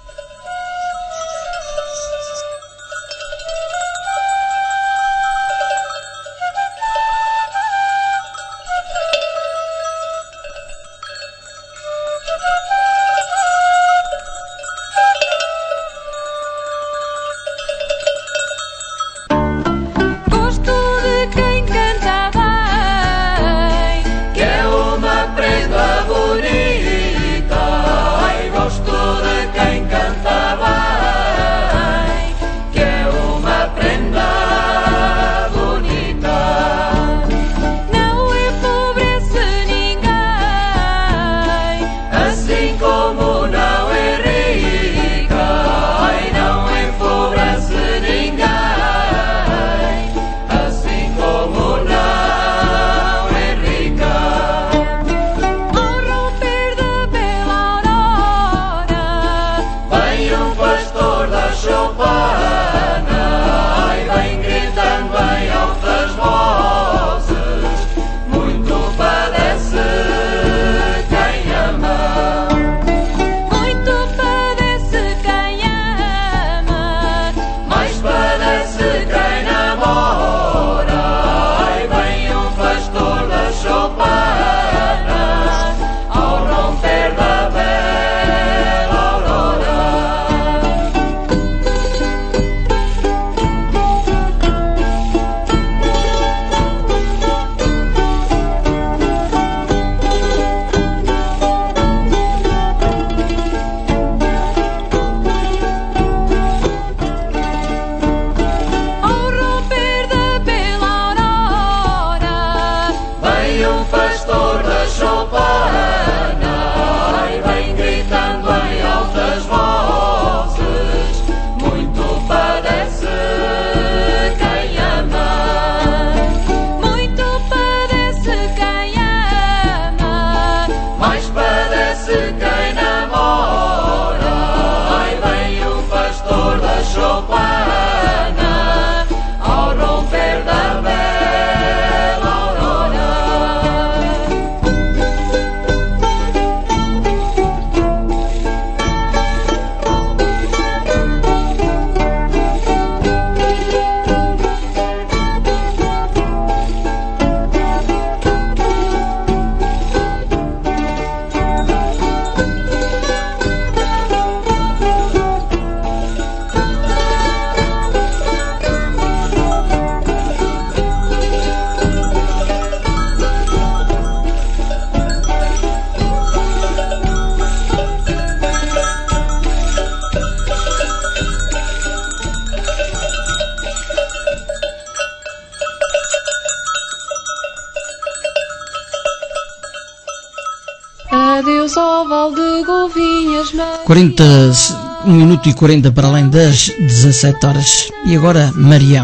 Adeus ao Val de Golvinhas, quarenta, um minuto e quarenta para além das dezassete horas. E agora, Marião.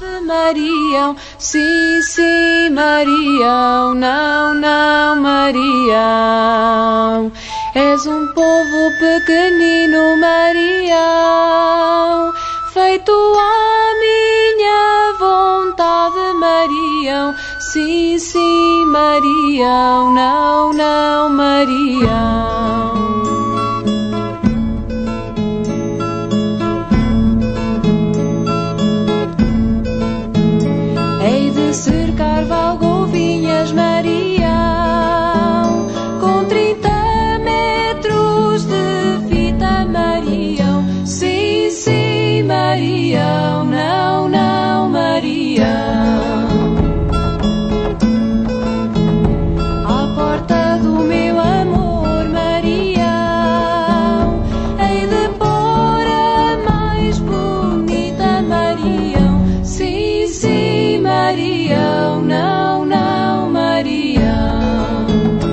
Marião, sim, sim, Marião, não, não, Marião. És um povo pequenino, Marião, feito à minha vontade, Marião. Sim, sim, Marião, não, não, Marião. Hei de cercar Valgovinhas, Marião, com Com trinta metros de fita, Marião. Sim, sim, Marião. Não, não, Marião. À porta do meu amor, Marião, hei de pôr a mais bonita, Marião. Sim, sim, Marião. Não, não, Marião.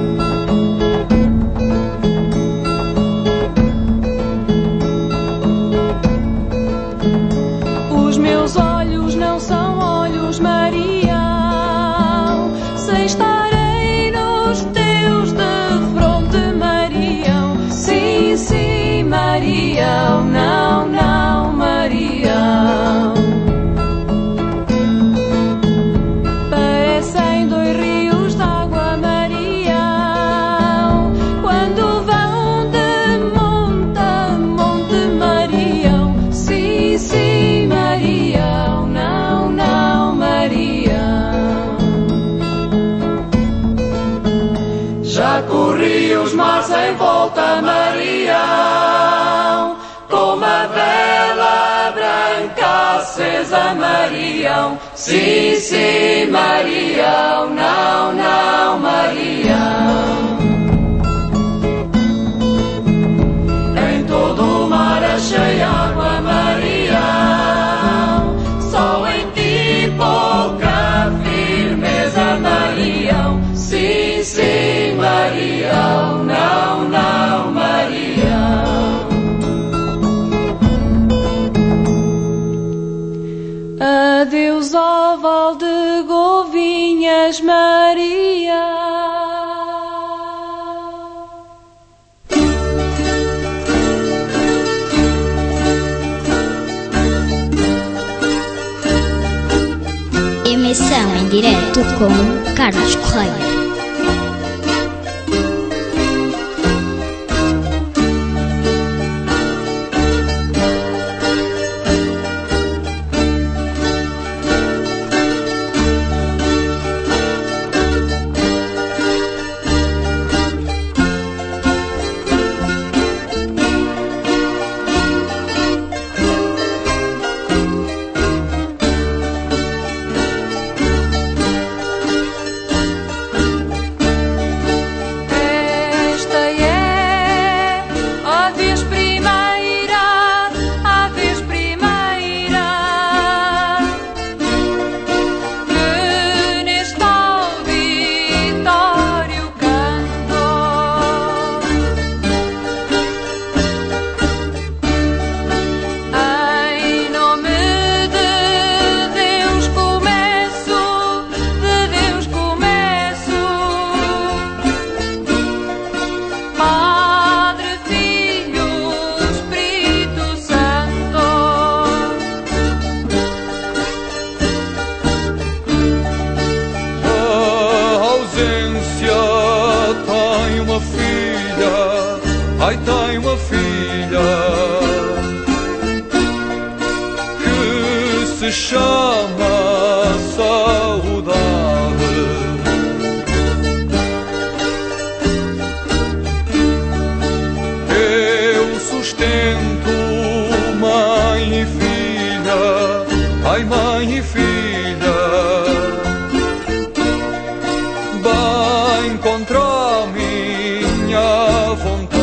Os meus olhos não são olhos, Marião, sem estarem nos teus de fronte, Marião. Sim, sim, Marião. Não, não, Marião. Parecem dois rios de água, Marião, quando vão de monte a monte, Marião. Sim, sim, Marião. Não, não, Marião. Já corri os mares em volta, Marião, com uma vela branca acesa, Marião. Sim, sim, Marião. Não, não, Marião. Em todo o mar achei água, Marião, só em ti pouca firmeza, Marião. Sim, sim, Marião. Não, não, Marião. Adeus ao val de Govinhas, Maria. Emissão em direto com Carlos Correia. Ai, tem uma filha que se chama Saudade. Eu sustento mãe e filha, ai, mãe e filha, bem contra a minha vontade.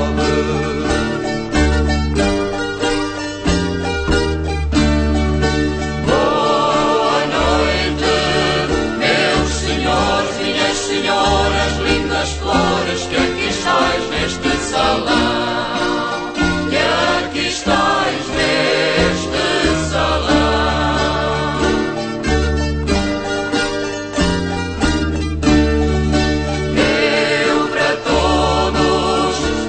Boa noite, meus senhores, minhas senhoras, lindas flores, que aqui estáis neste salão, que aqui estáis neste salão. Eu para todos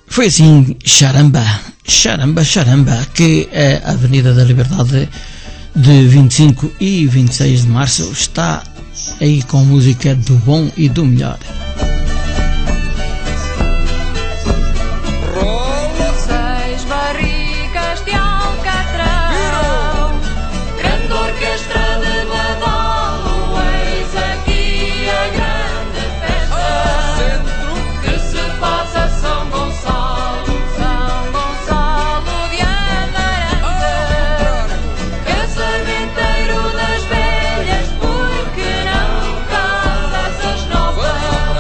Foi assim, charamba, charamba, charamba, que a Avenida da Liberdade de vinte e cinco e vinte e seis de março está aí com música do bom e do melhor. Seis barricas de alcatrão, grande orquestra de badalo, eis aqui a grande festa que se passa São Gonçalo, São Gonçalo de Amarante, casamento das velhas, porque não casas as novas.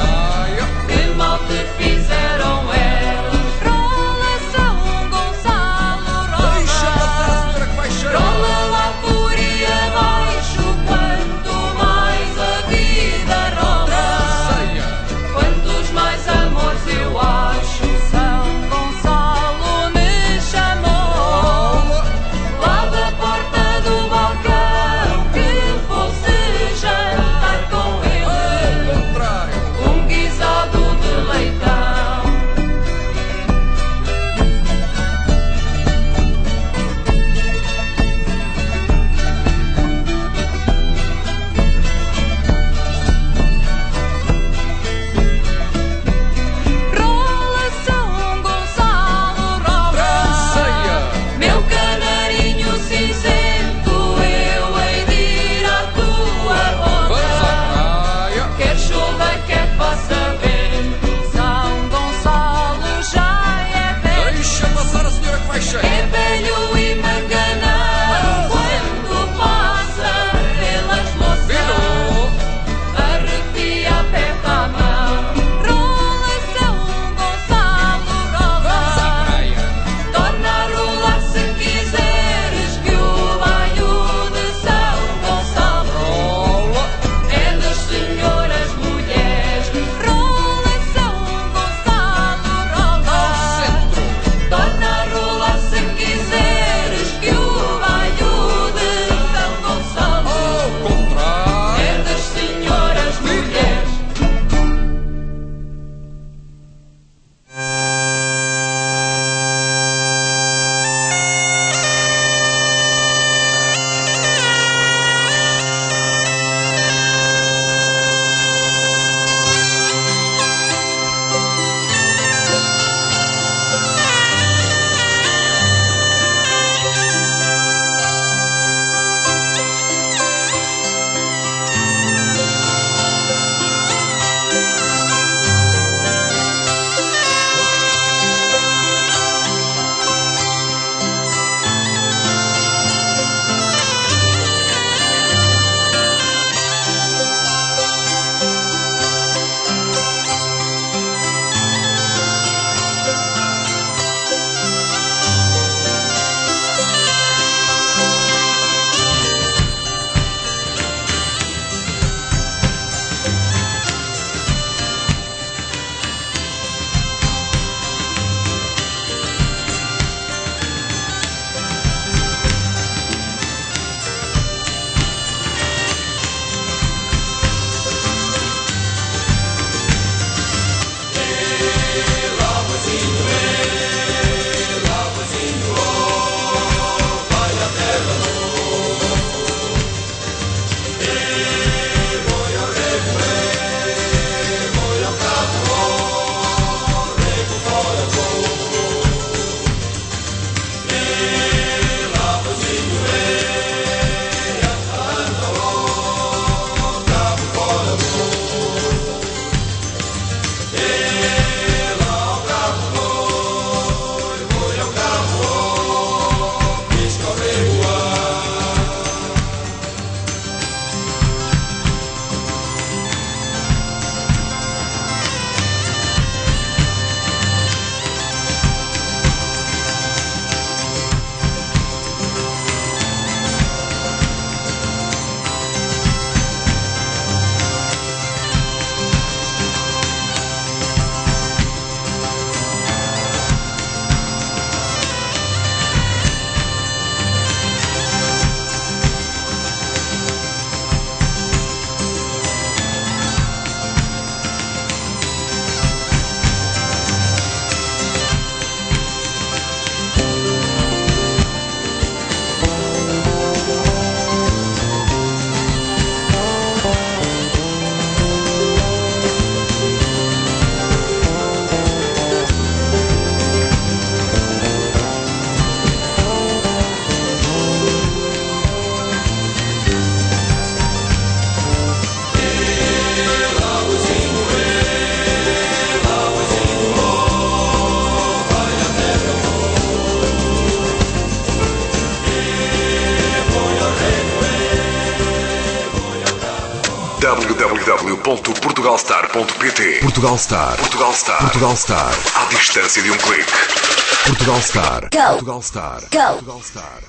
w w w ponto portugalstar ponto p t Portugalstar. Portugalstar. Portugalstar. À distância de um clique. Portugalstar. Portugalstar. Portugalstar.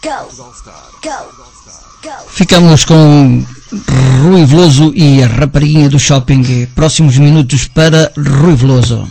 Ficamos com Rui Veloso e a Rapariguinha do Shopping. Próximos minutos para Rui Veloso.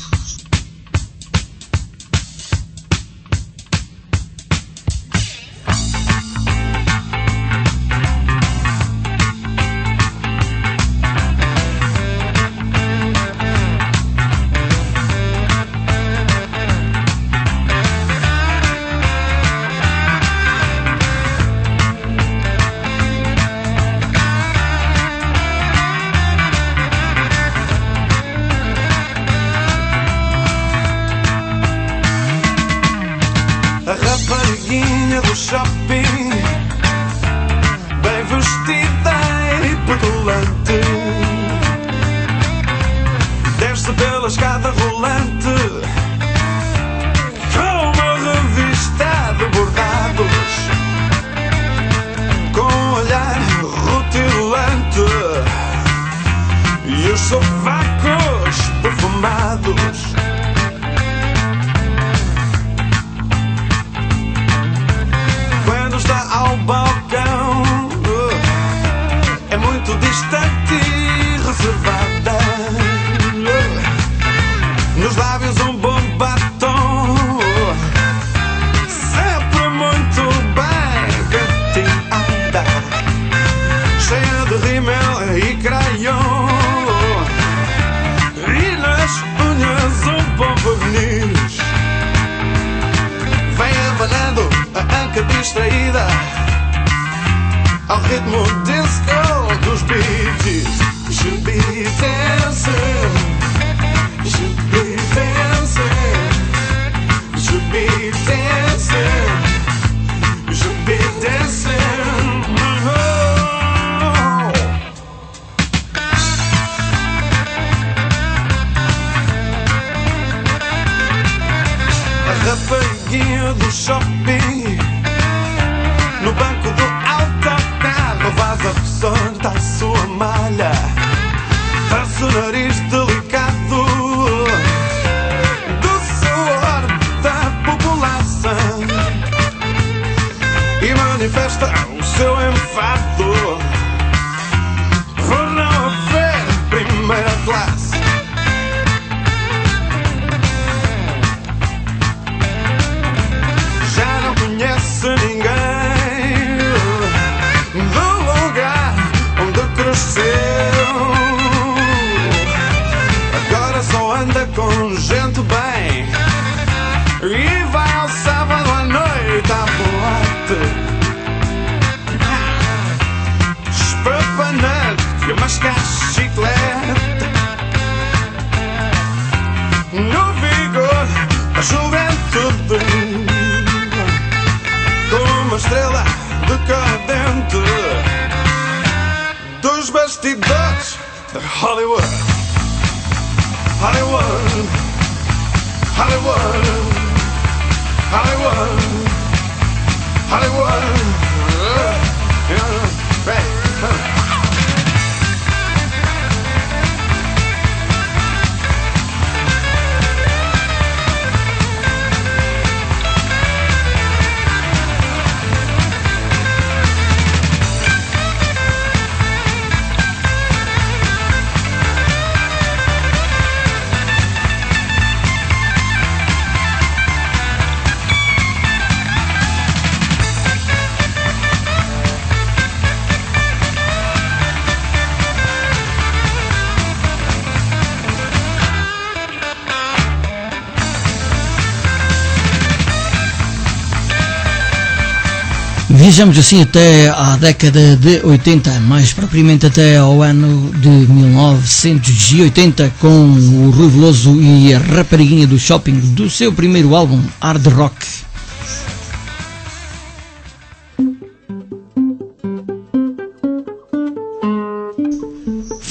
Viajamos assim até à década de oitenta, mais propriamente até ao ano de mil novecentos e oitenta, com o Rui Veloso e a Rapariguinha do Shopping, do seu primeiro álbum, Hard Rock.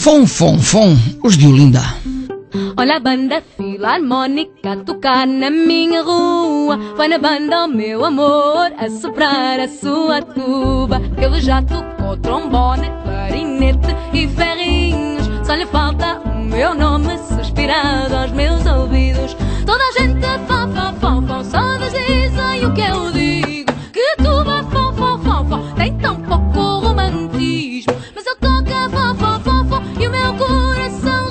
Fom, fom, fom, os de Olinda. Olha a banda filarmónica a tocar na minha rua. Vai na banda, oh meu amor, a soprar a sua tuba. Ele já tocou trombone, clarinete e ferrinhos. Só lhe falta o meu nome suspirado aos meus ouvidos. Toda a gente fã, fã, fã, fã, só dizem o que eu digo. Que tuba, fã, fã, fã, fã, tem tão pouco romantismo. Mas eu toco a fã, fã, fã, fã, e o meu coração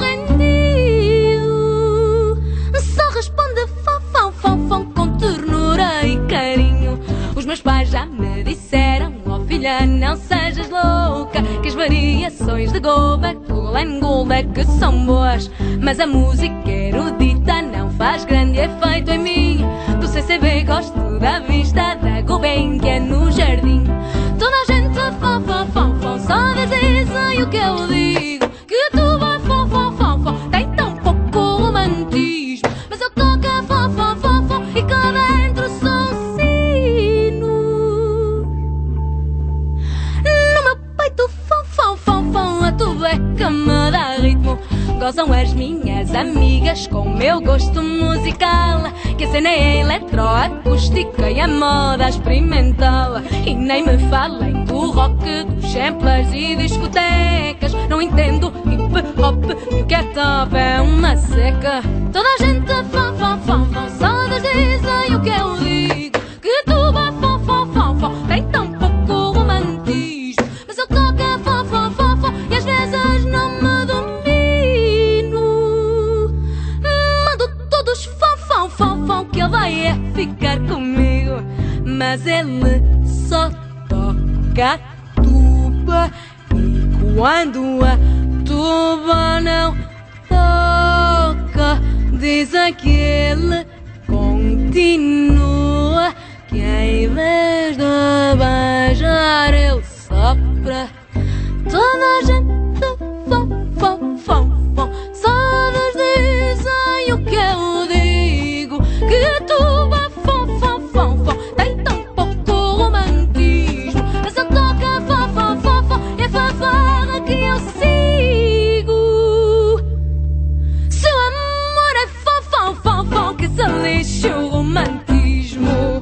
rendido só responde fã, fã, fã, fã, com ternura e carinho. Os meus pais já me disseram: oh filha, não sejas louca, que as variações de Goldberg, Glenn Goldberg que são boas, mas a música erudita não faz grande efeito em mim. Do C C B gosto da vista da Gulbenkian no jardim. Toda a gente fã, fã, fã, fã, só dizem o que eu digo. Que tu vai fã, fã, fã, fã, tem tão pouco romantismo. Mas eu toco a fã, fã, fã, fã, e cá dentro sou um sino. No meu peito fã, fã, fã, fã, a tudo é que me dá ritmo. Gozam as minhas amigas com o meu gosto musical, que a cena é eletroacústica e a moda experimental. E nem me falem do rock, dos samplers e discotecas. Não entendo hip hop e o que é top é uma seca. Toda a gente fã, fã, fã, fã, só dizem o que eu digo. Que tu vai fã, fã, fã, fã, tem tão pouco romantismo. Mas eu toco a fã, fã, fã, fã, e às vezes não me domino. Mando todos fã, fã, fã, fã, que ele vai é ficar comigo. Mas ele só toca a tuba, e quando a tuba não toca, dizem que ele continua, que em vez de beijar ele sopra. Toda a gente fã, fã, fã, fã, só nos dizem o que eu digo. Que tuba, fã, fã, fã, fã, tem tão pouco romantismo. Mas eu toco a fã, fã, fã, fã, e a fanfarra que eu sigo. Se o amor é fã, fã, fã, fã, que se lixe o romantismo.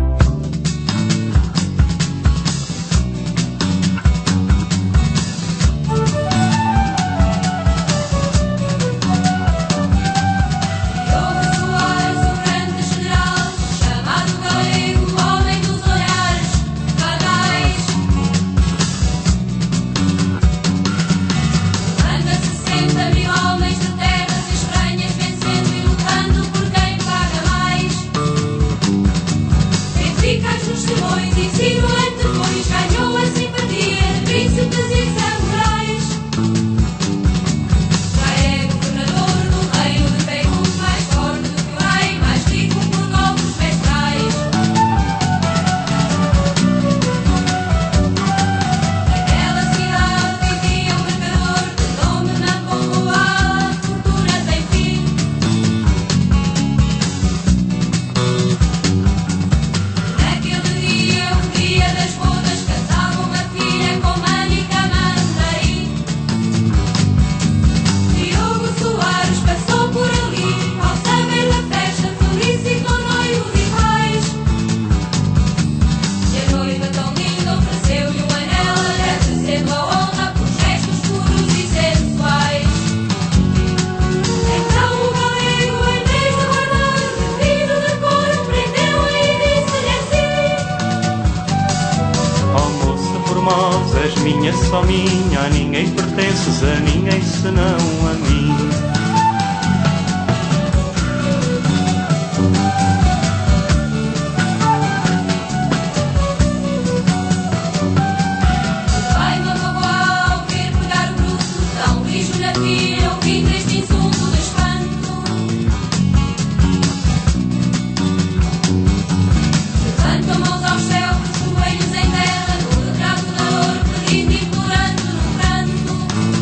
Só minha, a ninguém pertences, a ninguém senão a mim. Vai no bagual, ver pegar o bruto, dá um beijo na filha, ouvindo este insulto de espanto. Levantam mãos aos céus, os joelhos em terra, no retrato da dor, pedindo e implorando no pranto.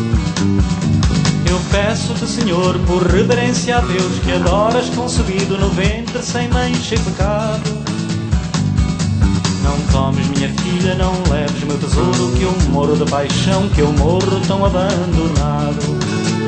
Eu peço-te, Senhor, por reverência a Deus, que adoras concebido no ventre sem mancha e pecado. Não tomes minha filha, não leves meu tesouro, que eu morro de paixão, que eu morro tão abandonado.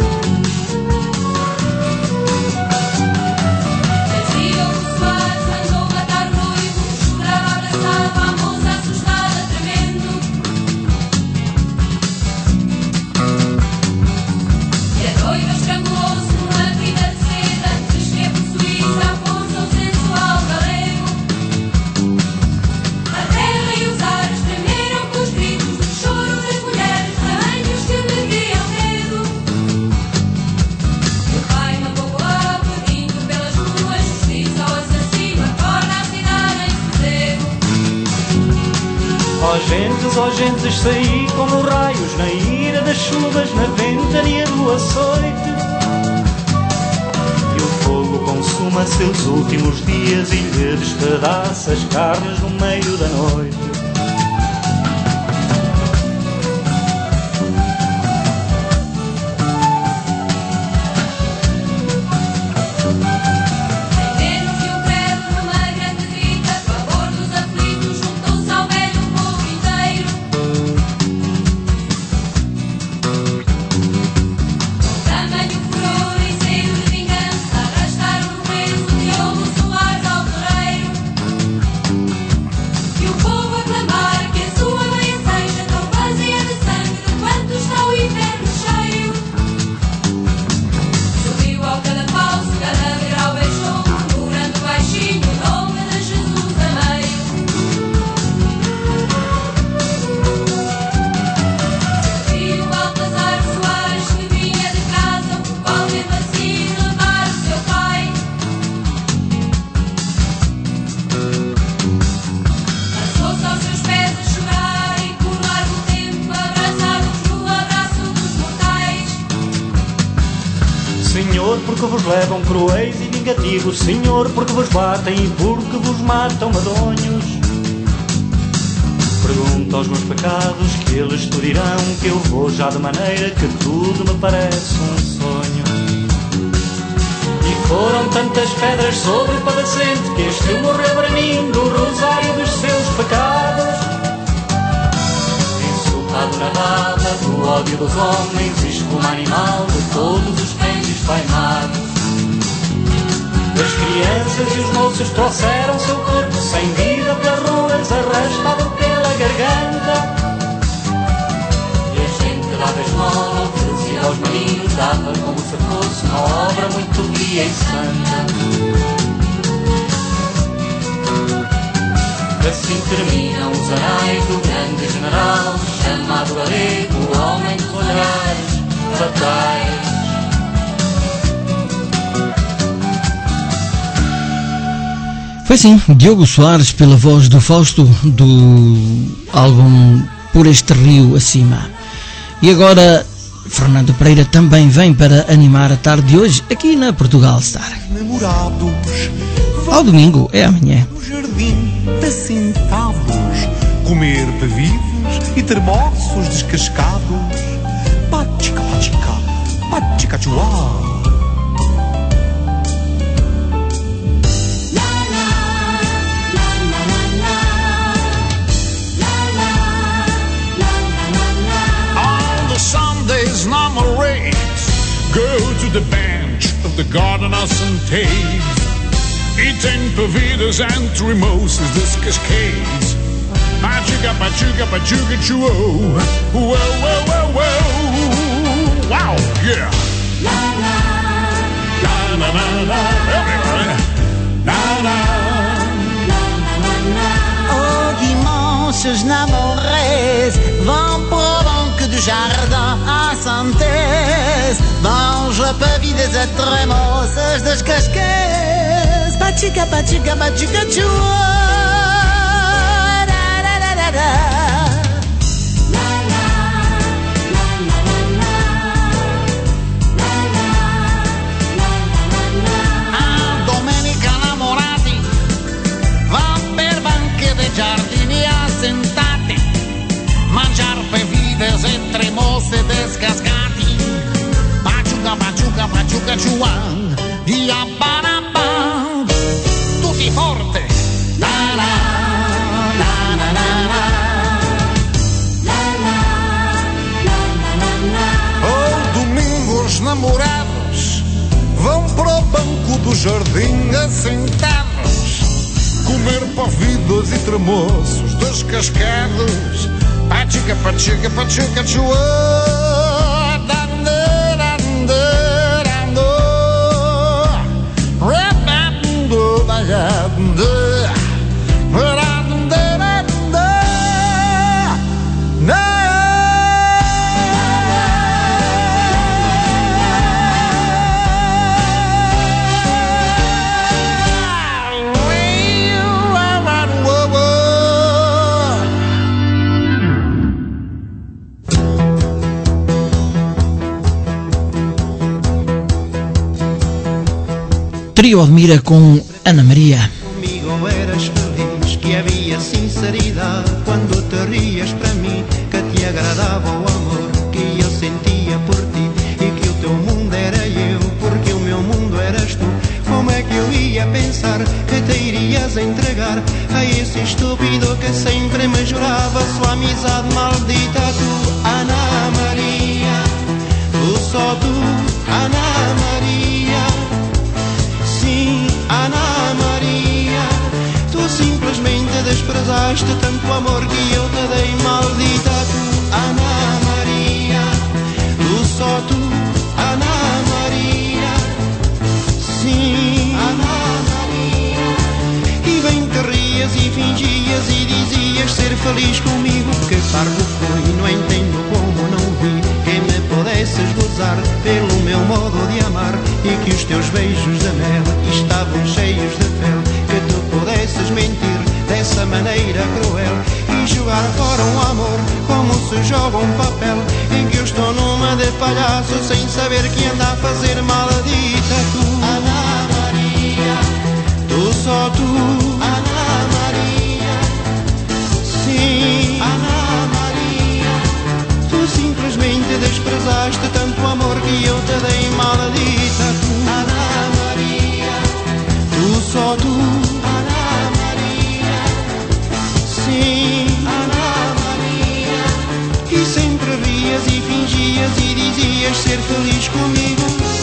Gentes, ó gentes, saí como raios na ira das chuvas, na ventania do açoite. E o fogo consuma seus últimos dias e lhe despedaça as carnes no meio da noite. Porque vos levam cruéis e vingativos, Senhor, porque vos batem e porque vos matam madonhos. Pergunto aos meus pecados, que eles te dirão, que eu vou já de maneira que tudo me parece um sonho. E foram tantas pedras sobre o padecente, que este morreu para mim do rosário dos seus pecados. Ensopado na baba do ódio dos homens, isto como animal de todos os cães esfaimados. As crianças e os moços trouxeram seu corpo sem vida pelas ruas, arrastado pela garganta. E a gente dava esmola, oferecia aos meninos, dava como se fosse uma obra muito pia e santa. Assim terminam os anais do grande general, chamado galego, o homem de olhares fatais. Foi sim, Diogo Soares pela voz do Fausto do álbum Por Este Rio Acima. E agora Fernando Pereira também vem para animar a tarde de hoje aqui na Portugal Star. Ao domingo é amanhã. No jardim, assentados, comer bebidas e termossos descascados. Patica, patica, patica, tchuá. Normal race, go to the bench of the garden of Saint Taves, eating pavidas and tremoses, this cascades. Pachuca, pachuca, pachuca, chuo. Whoa, whoa, whoa, whoa. Wow, yeah. La la, la la la la. Everybody. La la, la la la. Oh, dimanches namorés vão pro banco do jardin à Santés, vão já pavidas a tremosas das casquês. Pachica, pachica, pachica, chua. Giardini assentati, mangiar bevidas entre mosse descascati. Pachuca, pachuca, pachuca, chuan, dia para pan, tutti forte. La la, la namorados vão para o banco do jardim assentados, comer pavidas e tremoços descascados. Pachica, pachica, pachica, chua, dande, dande, dando, rabando, dande, dande, dande. Trio Admira com Ana Maria. Comigo eras feliz, que havia sinceridade quando te rias para mim, que te agradava o amor que eu sentia por ti, e que o teu mundo era eu, porque o meu mundo eras tu. Como é que eu ia pensar que te irias entregar a esse estúpido que sempre me jurava sua amizade maldita? Tu, Ana Maria, tu, só tu, Ana Maria. Sim, Ana Maria, tu simplesmente desprezaste tanto amor que eu te dei, maldita. Tu, Ana Maria, tu, só tu, Ana Maria. Sim, Ana Maria. E bem te rias e fingias e dizias ser feliz comigo. Que parvo foi, não entendo como não vi que me pudesses gozar pelo meu modo de amar, e que os teus beijos de mel estavam cheios de fel, que tu pudesses mentir dessa maneira cruel e jogar fora um amor como se joga um papel, em que eu estou numa de palhaço sem saber que anda a fazer maldita. Tu, Ana Maria, tu, só tu, Ana Maria. Sim, Ana Maria, tu simplesmente desprezaste tanto amor que eu te dei, maldita. Tu, Ana Maria, tu, só tu, Ana Maria. Sim, Ana Maria. E sempre rias e fingias e dizias ser feliz comigo.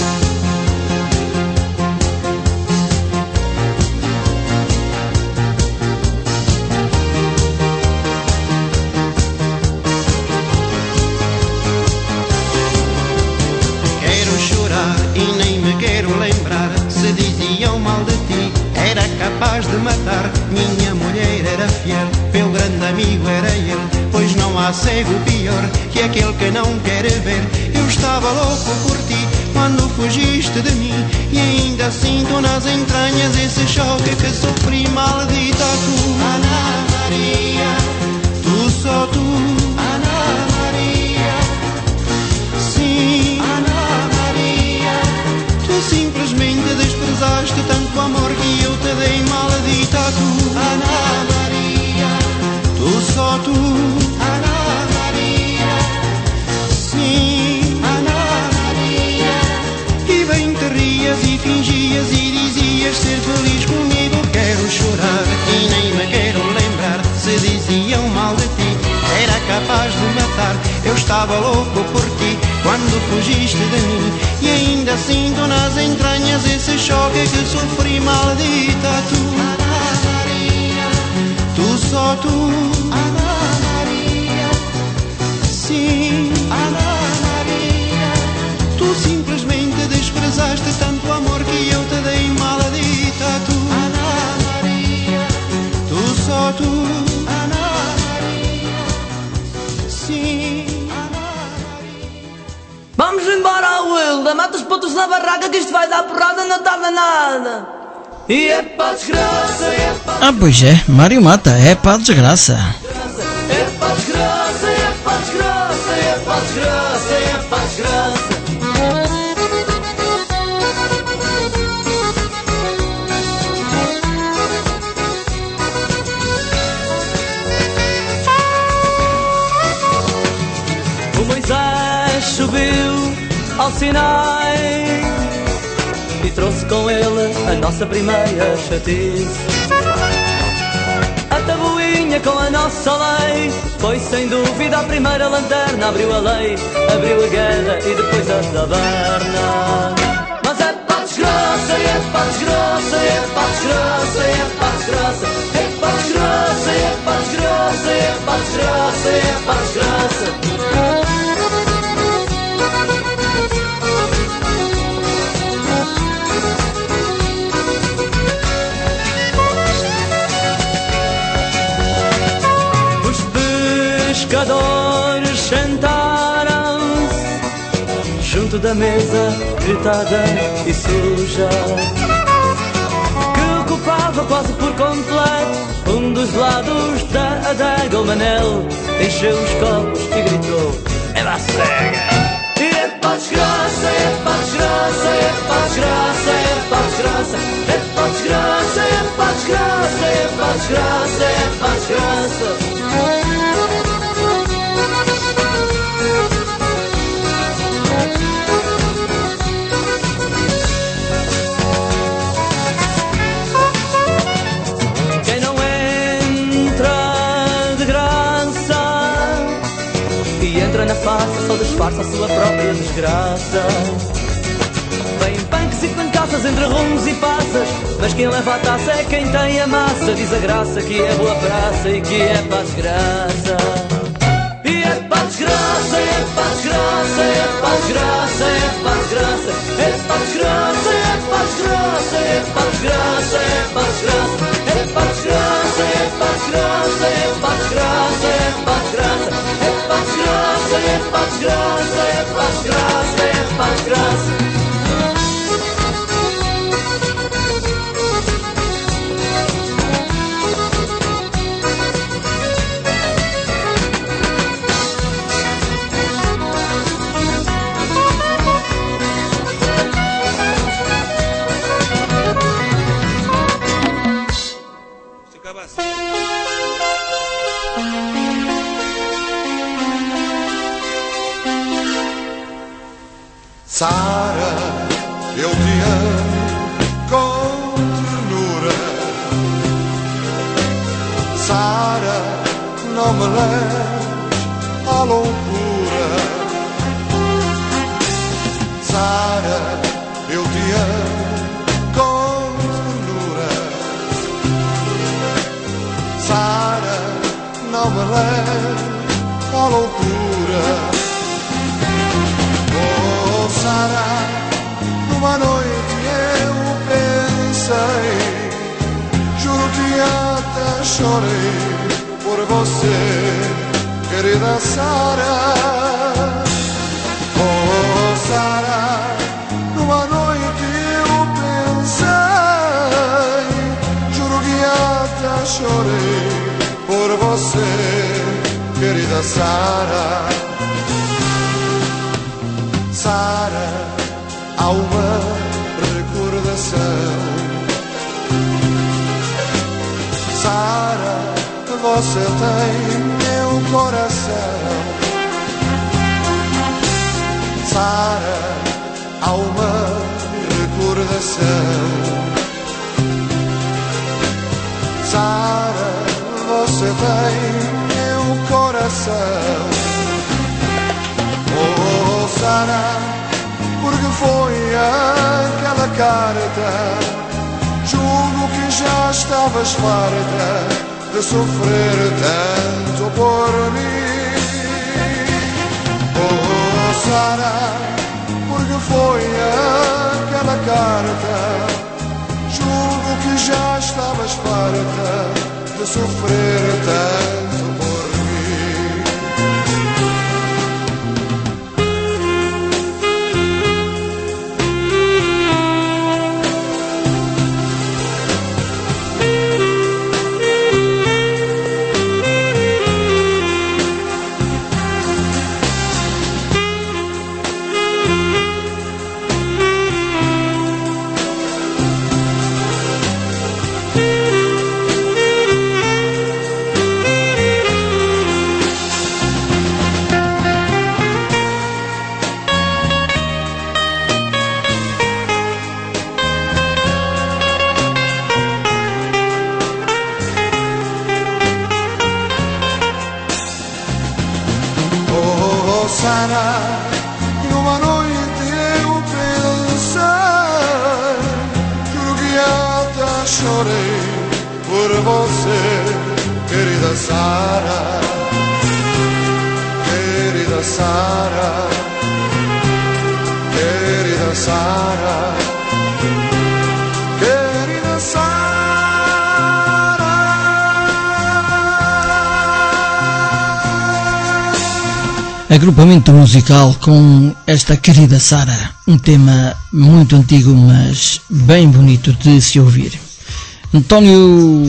E nem me quero lembrar se diziam mal de ti, era capaz de matar. Minha mulher era fiel, meu grande amigo era ele, pois não há cego pior que aquele que não quer ver. Eu estava louco por ti quando fugiste de mim, e ainda sinto nas entranhas esse choque que sofri, maldita. Tu, Ana Maria, tu, só tu, Ana Maria. Sim, Ana Maria, tu simplesmente desprezaste tanto amor que eu te dei, maldita. Tu, Ana Maria, tu, só tu, Ana Maria. Sim, Ana Maria. E bem te rias e fingias e dizias ser feliz comigo. Quero chorar e nem me quero lembrar se diziam mal de ti, era capaz de matar. Eu estava louco por ti quando fugiste de mim, e ainda sinto nas entranhas esse choque que sofri, maldita. Tu, Ana Maria, tu, só tu, Ana Maria. Sim, Ana Maria, tu simplesmente desprezaste tanto amor que eu te dei, maldita. Tu, Ana Maria, tu, só tu, Ana Maria. Sim. Vamos embora, Wilda, mata os pontos na barraca que isto vai dar porrada, não tarda nada. E é pá desgraça, é pá. Ah, pois é, Mário Mata, é pá desgraça. É pá desgraça, é pá desgraça, é pá desgraça, é pá desgraça. O Moisés subiu ao Sinai e trouxe com ele a nossa primeira chatice. A tabuinha linha com a nossa lei. Foi sem dúvida a primeira lanterna, abriu a lei, abriu a guerra e depois a taberna. Mas é pá desgraça, é pá desgraça, é pá desgraça, é pá desgraça, é pá desgraça, é pá desgraça, é pá desgraça, é pá desgraça. Os pescadores sentaram-se junto da mesa, gritada e suja, que ocupava quase por completo um dos lados da adega. O Manel encheu os copos e gritou: é lá cega! E é pá desgraça, é pá desgraça, é pá desgraça, é pá desgraça, é pá desgraça, é pá desgraça, é pá desgraça, é pá desgraça. Quem não entra de graça e entra na farsa só disfarça a sua própria desgraça. Vem punks e pancaças entre rumos e passas, mas quem leva a taça é quem tem a massa. Diz a graça que é boa praça e que é pá desgraça. E é pá desgraça, é pá desgraça, é pá desgraça, é pá desgraça, é pá desgraça, é pá desgraça, é pá desgraça, é pá desgraça, é pá desgraça, é pá desgraça, é pá desgraça, é pá desgraça, é pá desgraça, é pá desgraça, é pá desgraça, é pá desgraça. Sara, eu te amo com ternura. Sara, não me leves à loucura. Sara, eu te amo com ternura. Sara, não me leves à loucura. Sara, numa noite eu pensei, juro-te até chorei por você, querida Sara. Oh Sara, numa noite eu pensei, juro que até chorei por você, querida Sara. Sara, há uma recordação. Sara, você tem meu coração. Sara, há uma recordação. Sara, você tem meu coração. Oh Sara, porque foi aquela carta, julgo que já estavas farta de sofrer tanto por mim. Oh Sara, porque foi aquela carta, julgo que já estavas farta de sofrer tanto por mim. chorei por você, querida Sara, querida Sara, querida Sara, querida Sara. Agrupamento musical com esta querida Sara, um tema muito antigo, mas bem bonito de se ouvir. António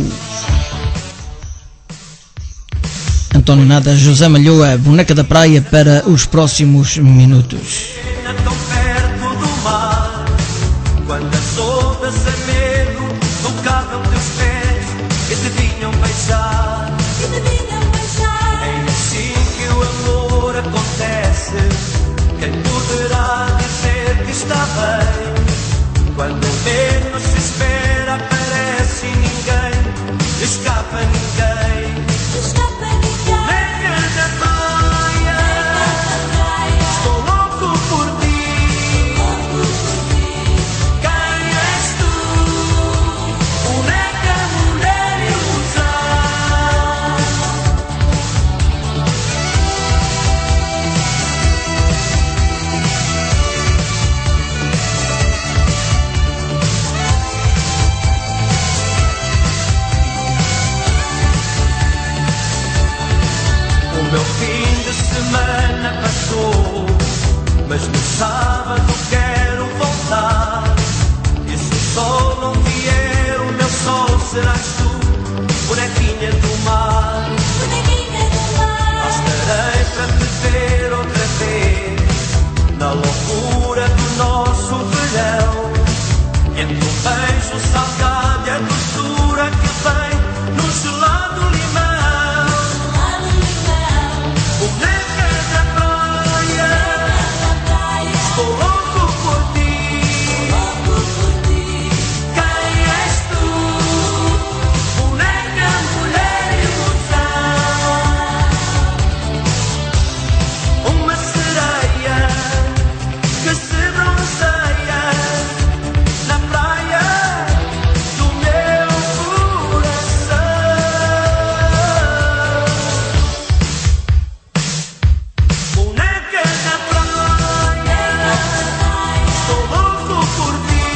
António Nada, José Malhoa, Boneca da Praia para os próximos minutos. Tão perto do mar, quando as ondas sem medo tocavam teus pés e te vinham beijar, e te vinham beijar. É assim que o amor acontece. Quem poderá dizer que está bem? Quando menos se espera aparece ninguém, escapa ninguém, escapa ninguém. Boneca da praia, estou louco por ti. Quem és tu? Boneca, mulher ilusão. O meu fim de semana passou, mas no sábado quero voltar. E se o sol não vier, o meu sol serás tu, bonequinha do mar. Bonequinha do mar. Lá estarei para te ver outra vez, na loucura do nosso verão. Entre o beijo salgado e a doçura que vem no gelado limão. Boneca da praia, estou louco por ti. Quem és tu? Boneca, mulher ilusão. Uma sereia que se bronzeia na praia do meu coração. Boneca da praia, estou louco por ti.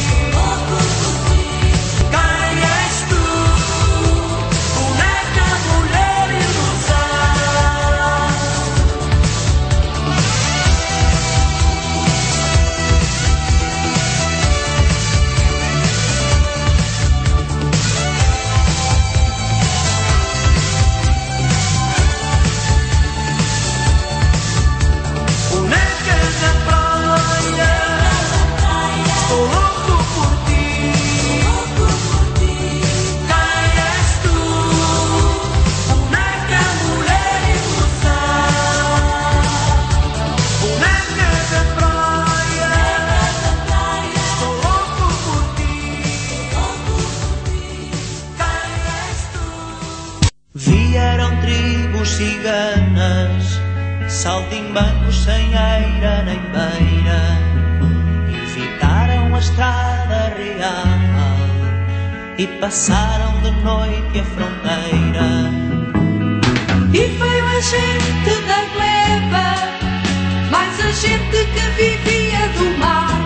Quem és tu? Boneca, mulher ilusão. Boneca da praia, estou louco por ti. Quem és tu? Boneca, mulher ilusão. Boneca da praia, estou louco por ti. Quem és tu? Vieram tribos ciganas, saltimbancos sem eira nem beira, evitaram a estrada real e passaram de noite a fronteira. E veio a gente da gleba, mais a gente que vivia do mar,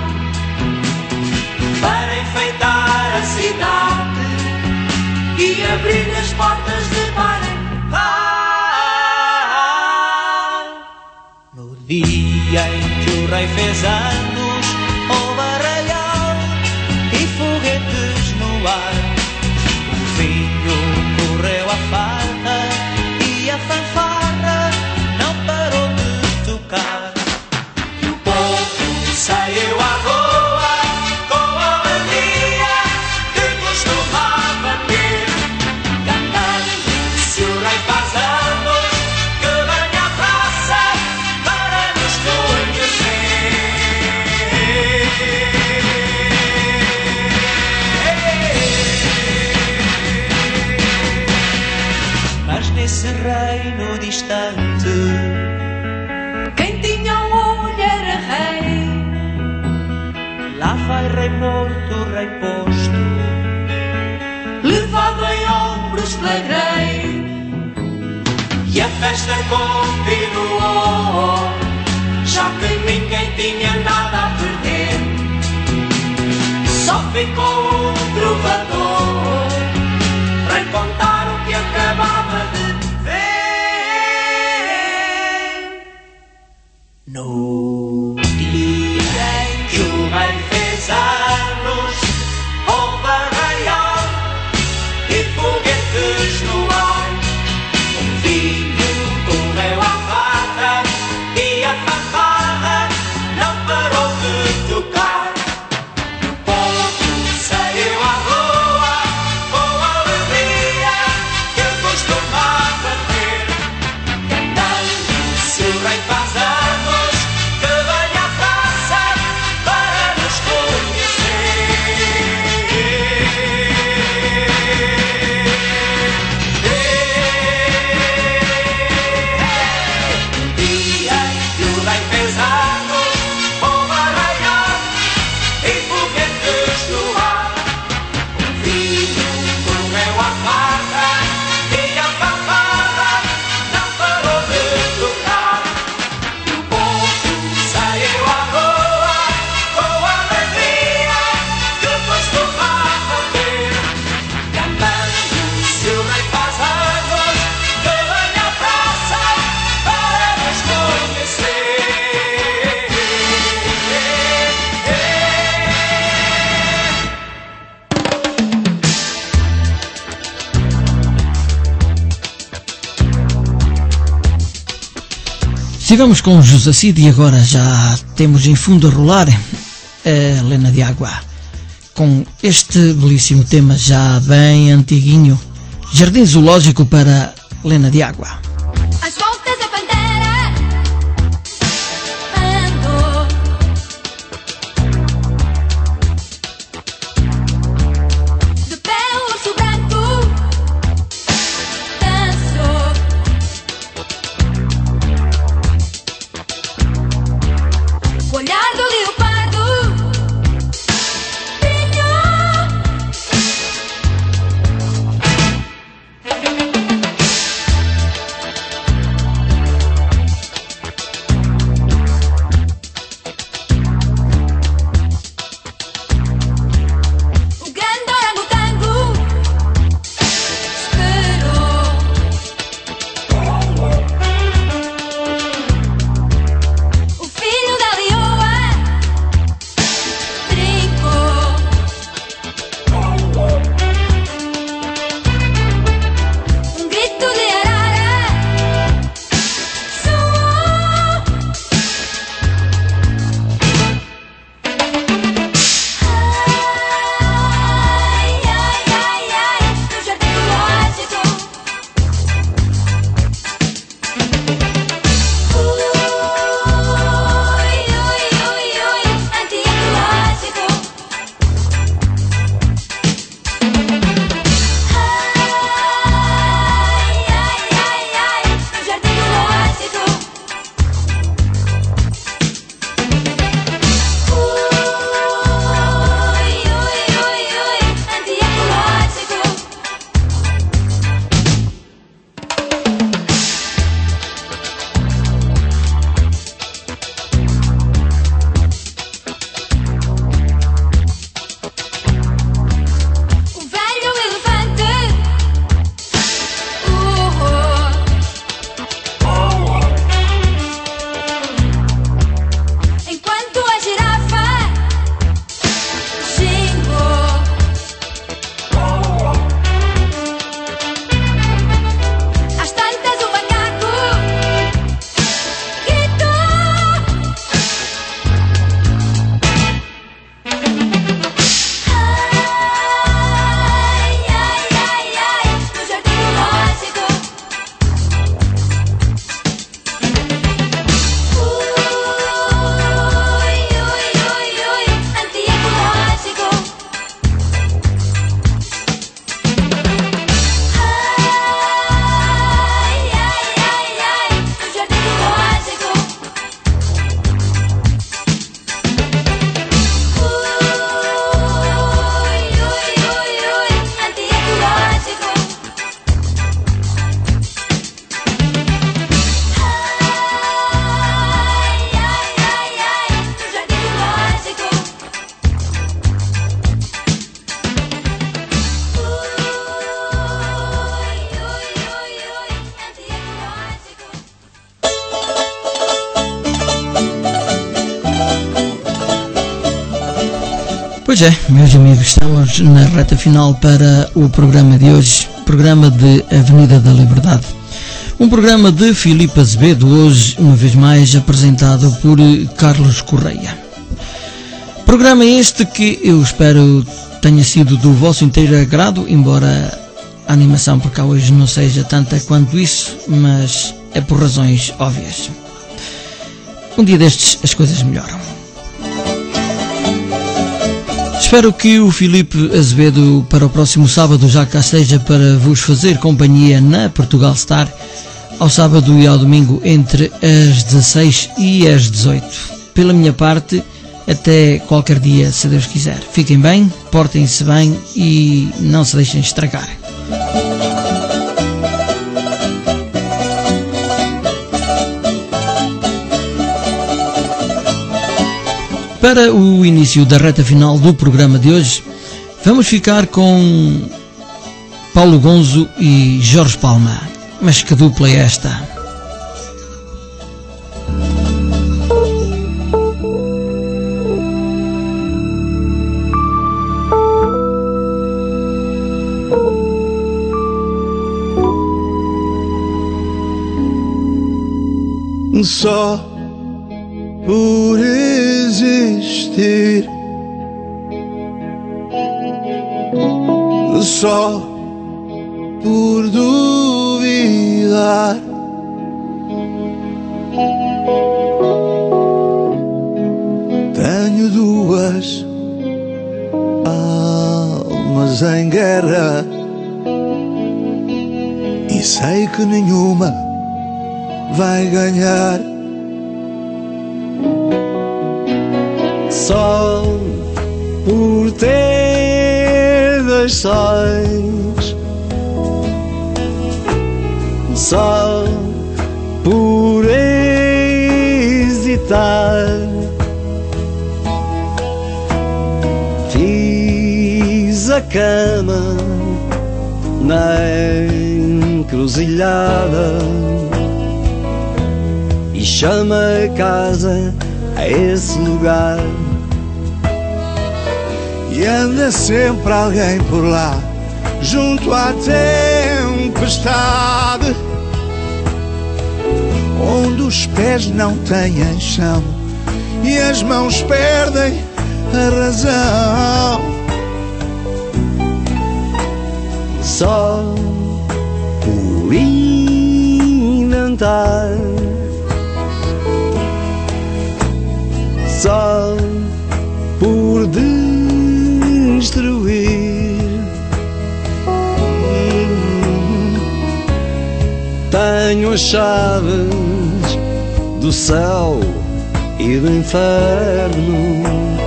Para enfeitar a cidade e abrir as portas de bar em bar. No dia em que o rei fez anos, houve arraial e foguetes no ar. O vinho correu à farta e a fanfarra não parou de tocar. e o povo saiu à rua com a alegria que costumava ter, cantando se o rei faz anos, que venha à praça para nos conhecer. Mas nesse reino distante, Quem tinha um olho era rei. lá vai rei morto, rei posto, levado em ombros flagrei. E a festa continuou, já que ninguém tinha nada a perder. Só ficou um trovador para contar o que acabava de ver. No dia em que o rei fez anos, houve arraial e foguetes no ar. Um filho correu à farra e a fanfarra não parou de tocar. O povo saiu à rua com a alegria que costumava ter, cantando se o rei faz anos, que venha à praça para nos Estivemos com o José Cid e agora já temos em fundo a rolar a Lena D'Água com este belíssimo tema já bem antiguinho, Jardim Zoológico para Lena D'Água. Às voltas a bandeira ando, de pé o urso branco danço, o olhar do leopardo brilhou. Pois é, meus amigos, estamos na reta final para o programa de hoje, programa de Avenida da Liberdade. Um programa de Filipe Azevedo, hoje, uma vez mais, apresentado por Carlos Correia. Programa este que eu espero tenha sido do vosso inteiro agrado, embora a animação por cá hoje não seja tanta quanto isso, mas é por razões óbvias. Um dia destes as coisas melhoram. Espero que o Filipe Azevedo para o próximo sábado já cá esteja para vos fazer companhia na Portugal Star, ao sábado e ao domingo entre as dezasseis e as dezoito. Pela minha parte, até qualquer dia, se Deus quiser. Fiquem bem, portem-se bem e não se deixem estragar. Para o início da reta final do programa de hoje, vamos ficar com Paulo Gonzo e Jorge Palma. Mas que dupla é esta? Só por existir, só por duvidar, tenho duas almas em guerra e sei que nenhuma vai ganhar. Só por ter dois sóis, só por hesitar, fiz a cama na encruzilhada e chama a casa a esse lugar. E anda sempre alguém por lá, junto à tempestade, onde os pés não têm chão e as mãos perdem a razão. Só por inventar, só por destruir, tenho as chaves do céu e do inferno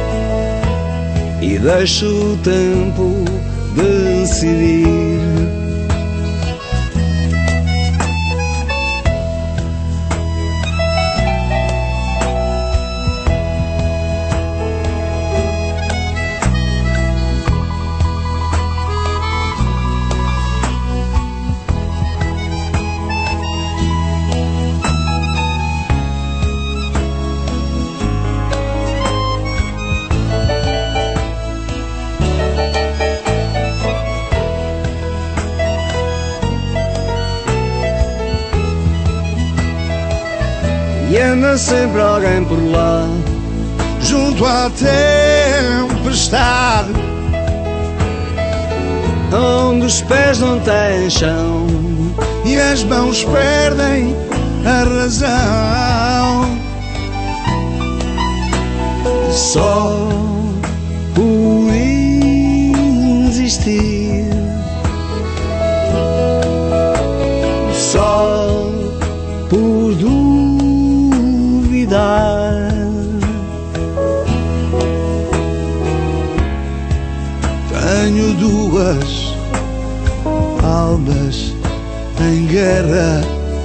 e deixo o tempo decidir. E anda sempre alguém por lá, junto à tempestade, onde os pés não têm chão e as mãos perdem a razão. Só por existir, só por duvidar, tenho duas almas em guerra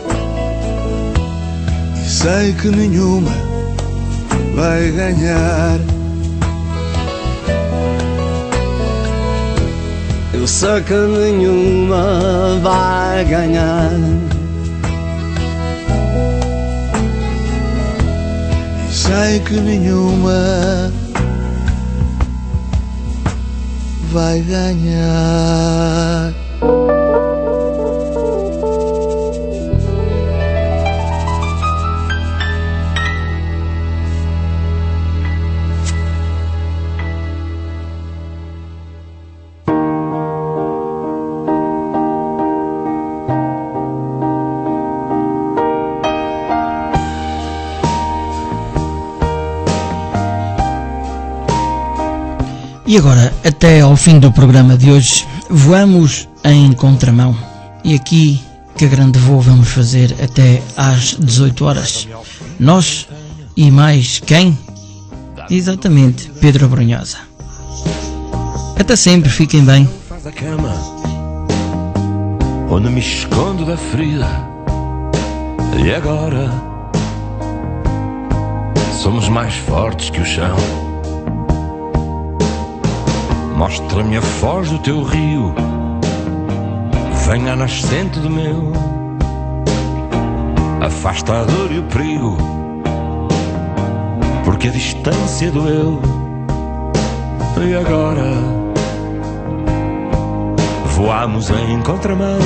e sei que nenhuma vai ganhar. Eu sei que nenhuma vai ganhar. E sei que nenhuma vai ganhar. E agora, até ao fim do programa de hoje, voamos em contramão. E aqui, que grande voo vamos fazer até às dezoito horas. Nós e mais quem? Exatamente, Pedro Brunhosa. Até sempre, fiquem bem. Faz a cama, onde me escondo da ferida. E agora, somos mais fortes que o chão. Mostra-me a foz do teu rio, venha a nascente do meu, afasta a dor e o perigo, porque a distância doeu. E agora voamos em contramão.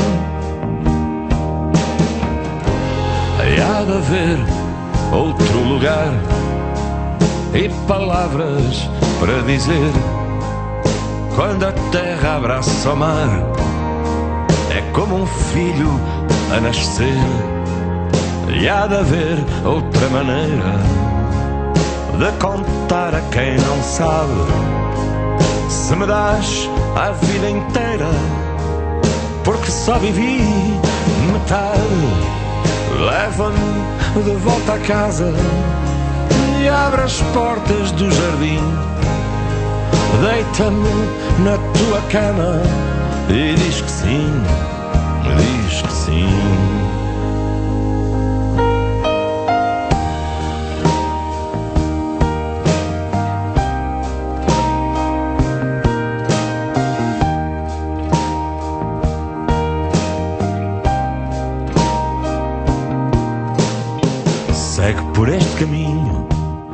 Há de haver outro lugar e palavras para dizer. Quando a terra abraça o mar, é como um filho a nascer. E há de haver outra maneira de contar a quem não sabe. Se me das a vida inteira, porque só vivi metade, leva-me de volta a casa e abre as portas do jardim. Deita-me na tua cama e diz que sim, diz que sim. Segue por este caminho,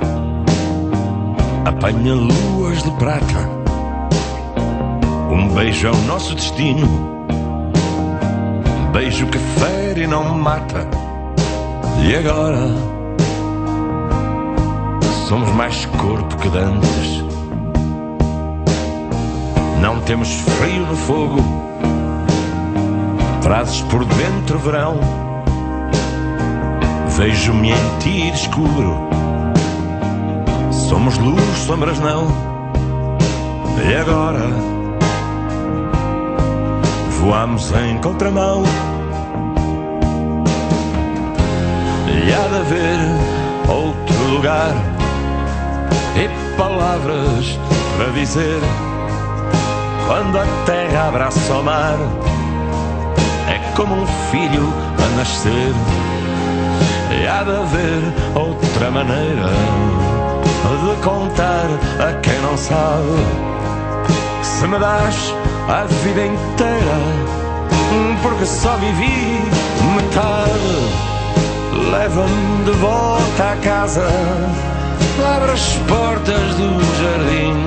apanha luas de prata. Um beijo é o nosso destino, beijo que fere e não mata. E agora somos mais corpo que dantes. Não temos frio no fogo, trazes por dentro verão. Vejo-me em ti e descubro, somos luz, sombras não. E agora voamos em contramão. E há de haver outro lugar e palavras para dizer. Quando a terra abraça o mar, é como um filho a nascer. E há de haver outra maneira de contar a quem não sabe. Se me das a vida inteira, porque só vivi metade, leva-me de volta a casa, abre as portas do jardim,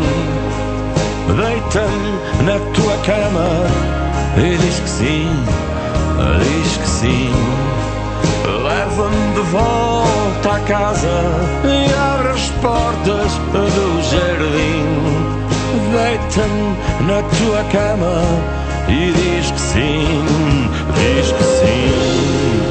deita-me na tua cama e diz que sim, diz que sim. Leva-me de volta a casa e abre as portas do jardim, deita-me na tua cama e diz que sim, diz que sim.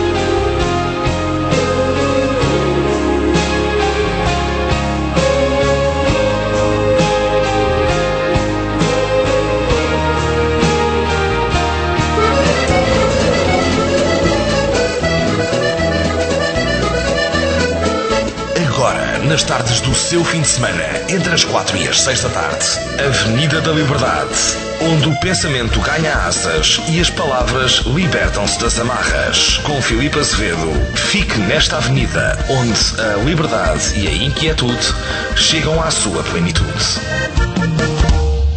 Nas tardes do seu fim de semana, entre as quatro e as seis da tarde, Avenida da Liberdade, onde o pensamento ganha asas e as palavras libertam-se das amarras. Com Filipe Azevedo, fique nesta avenida, onde a liberdade e a inquietude chegam à sua plenitude.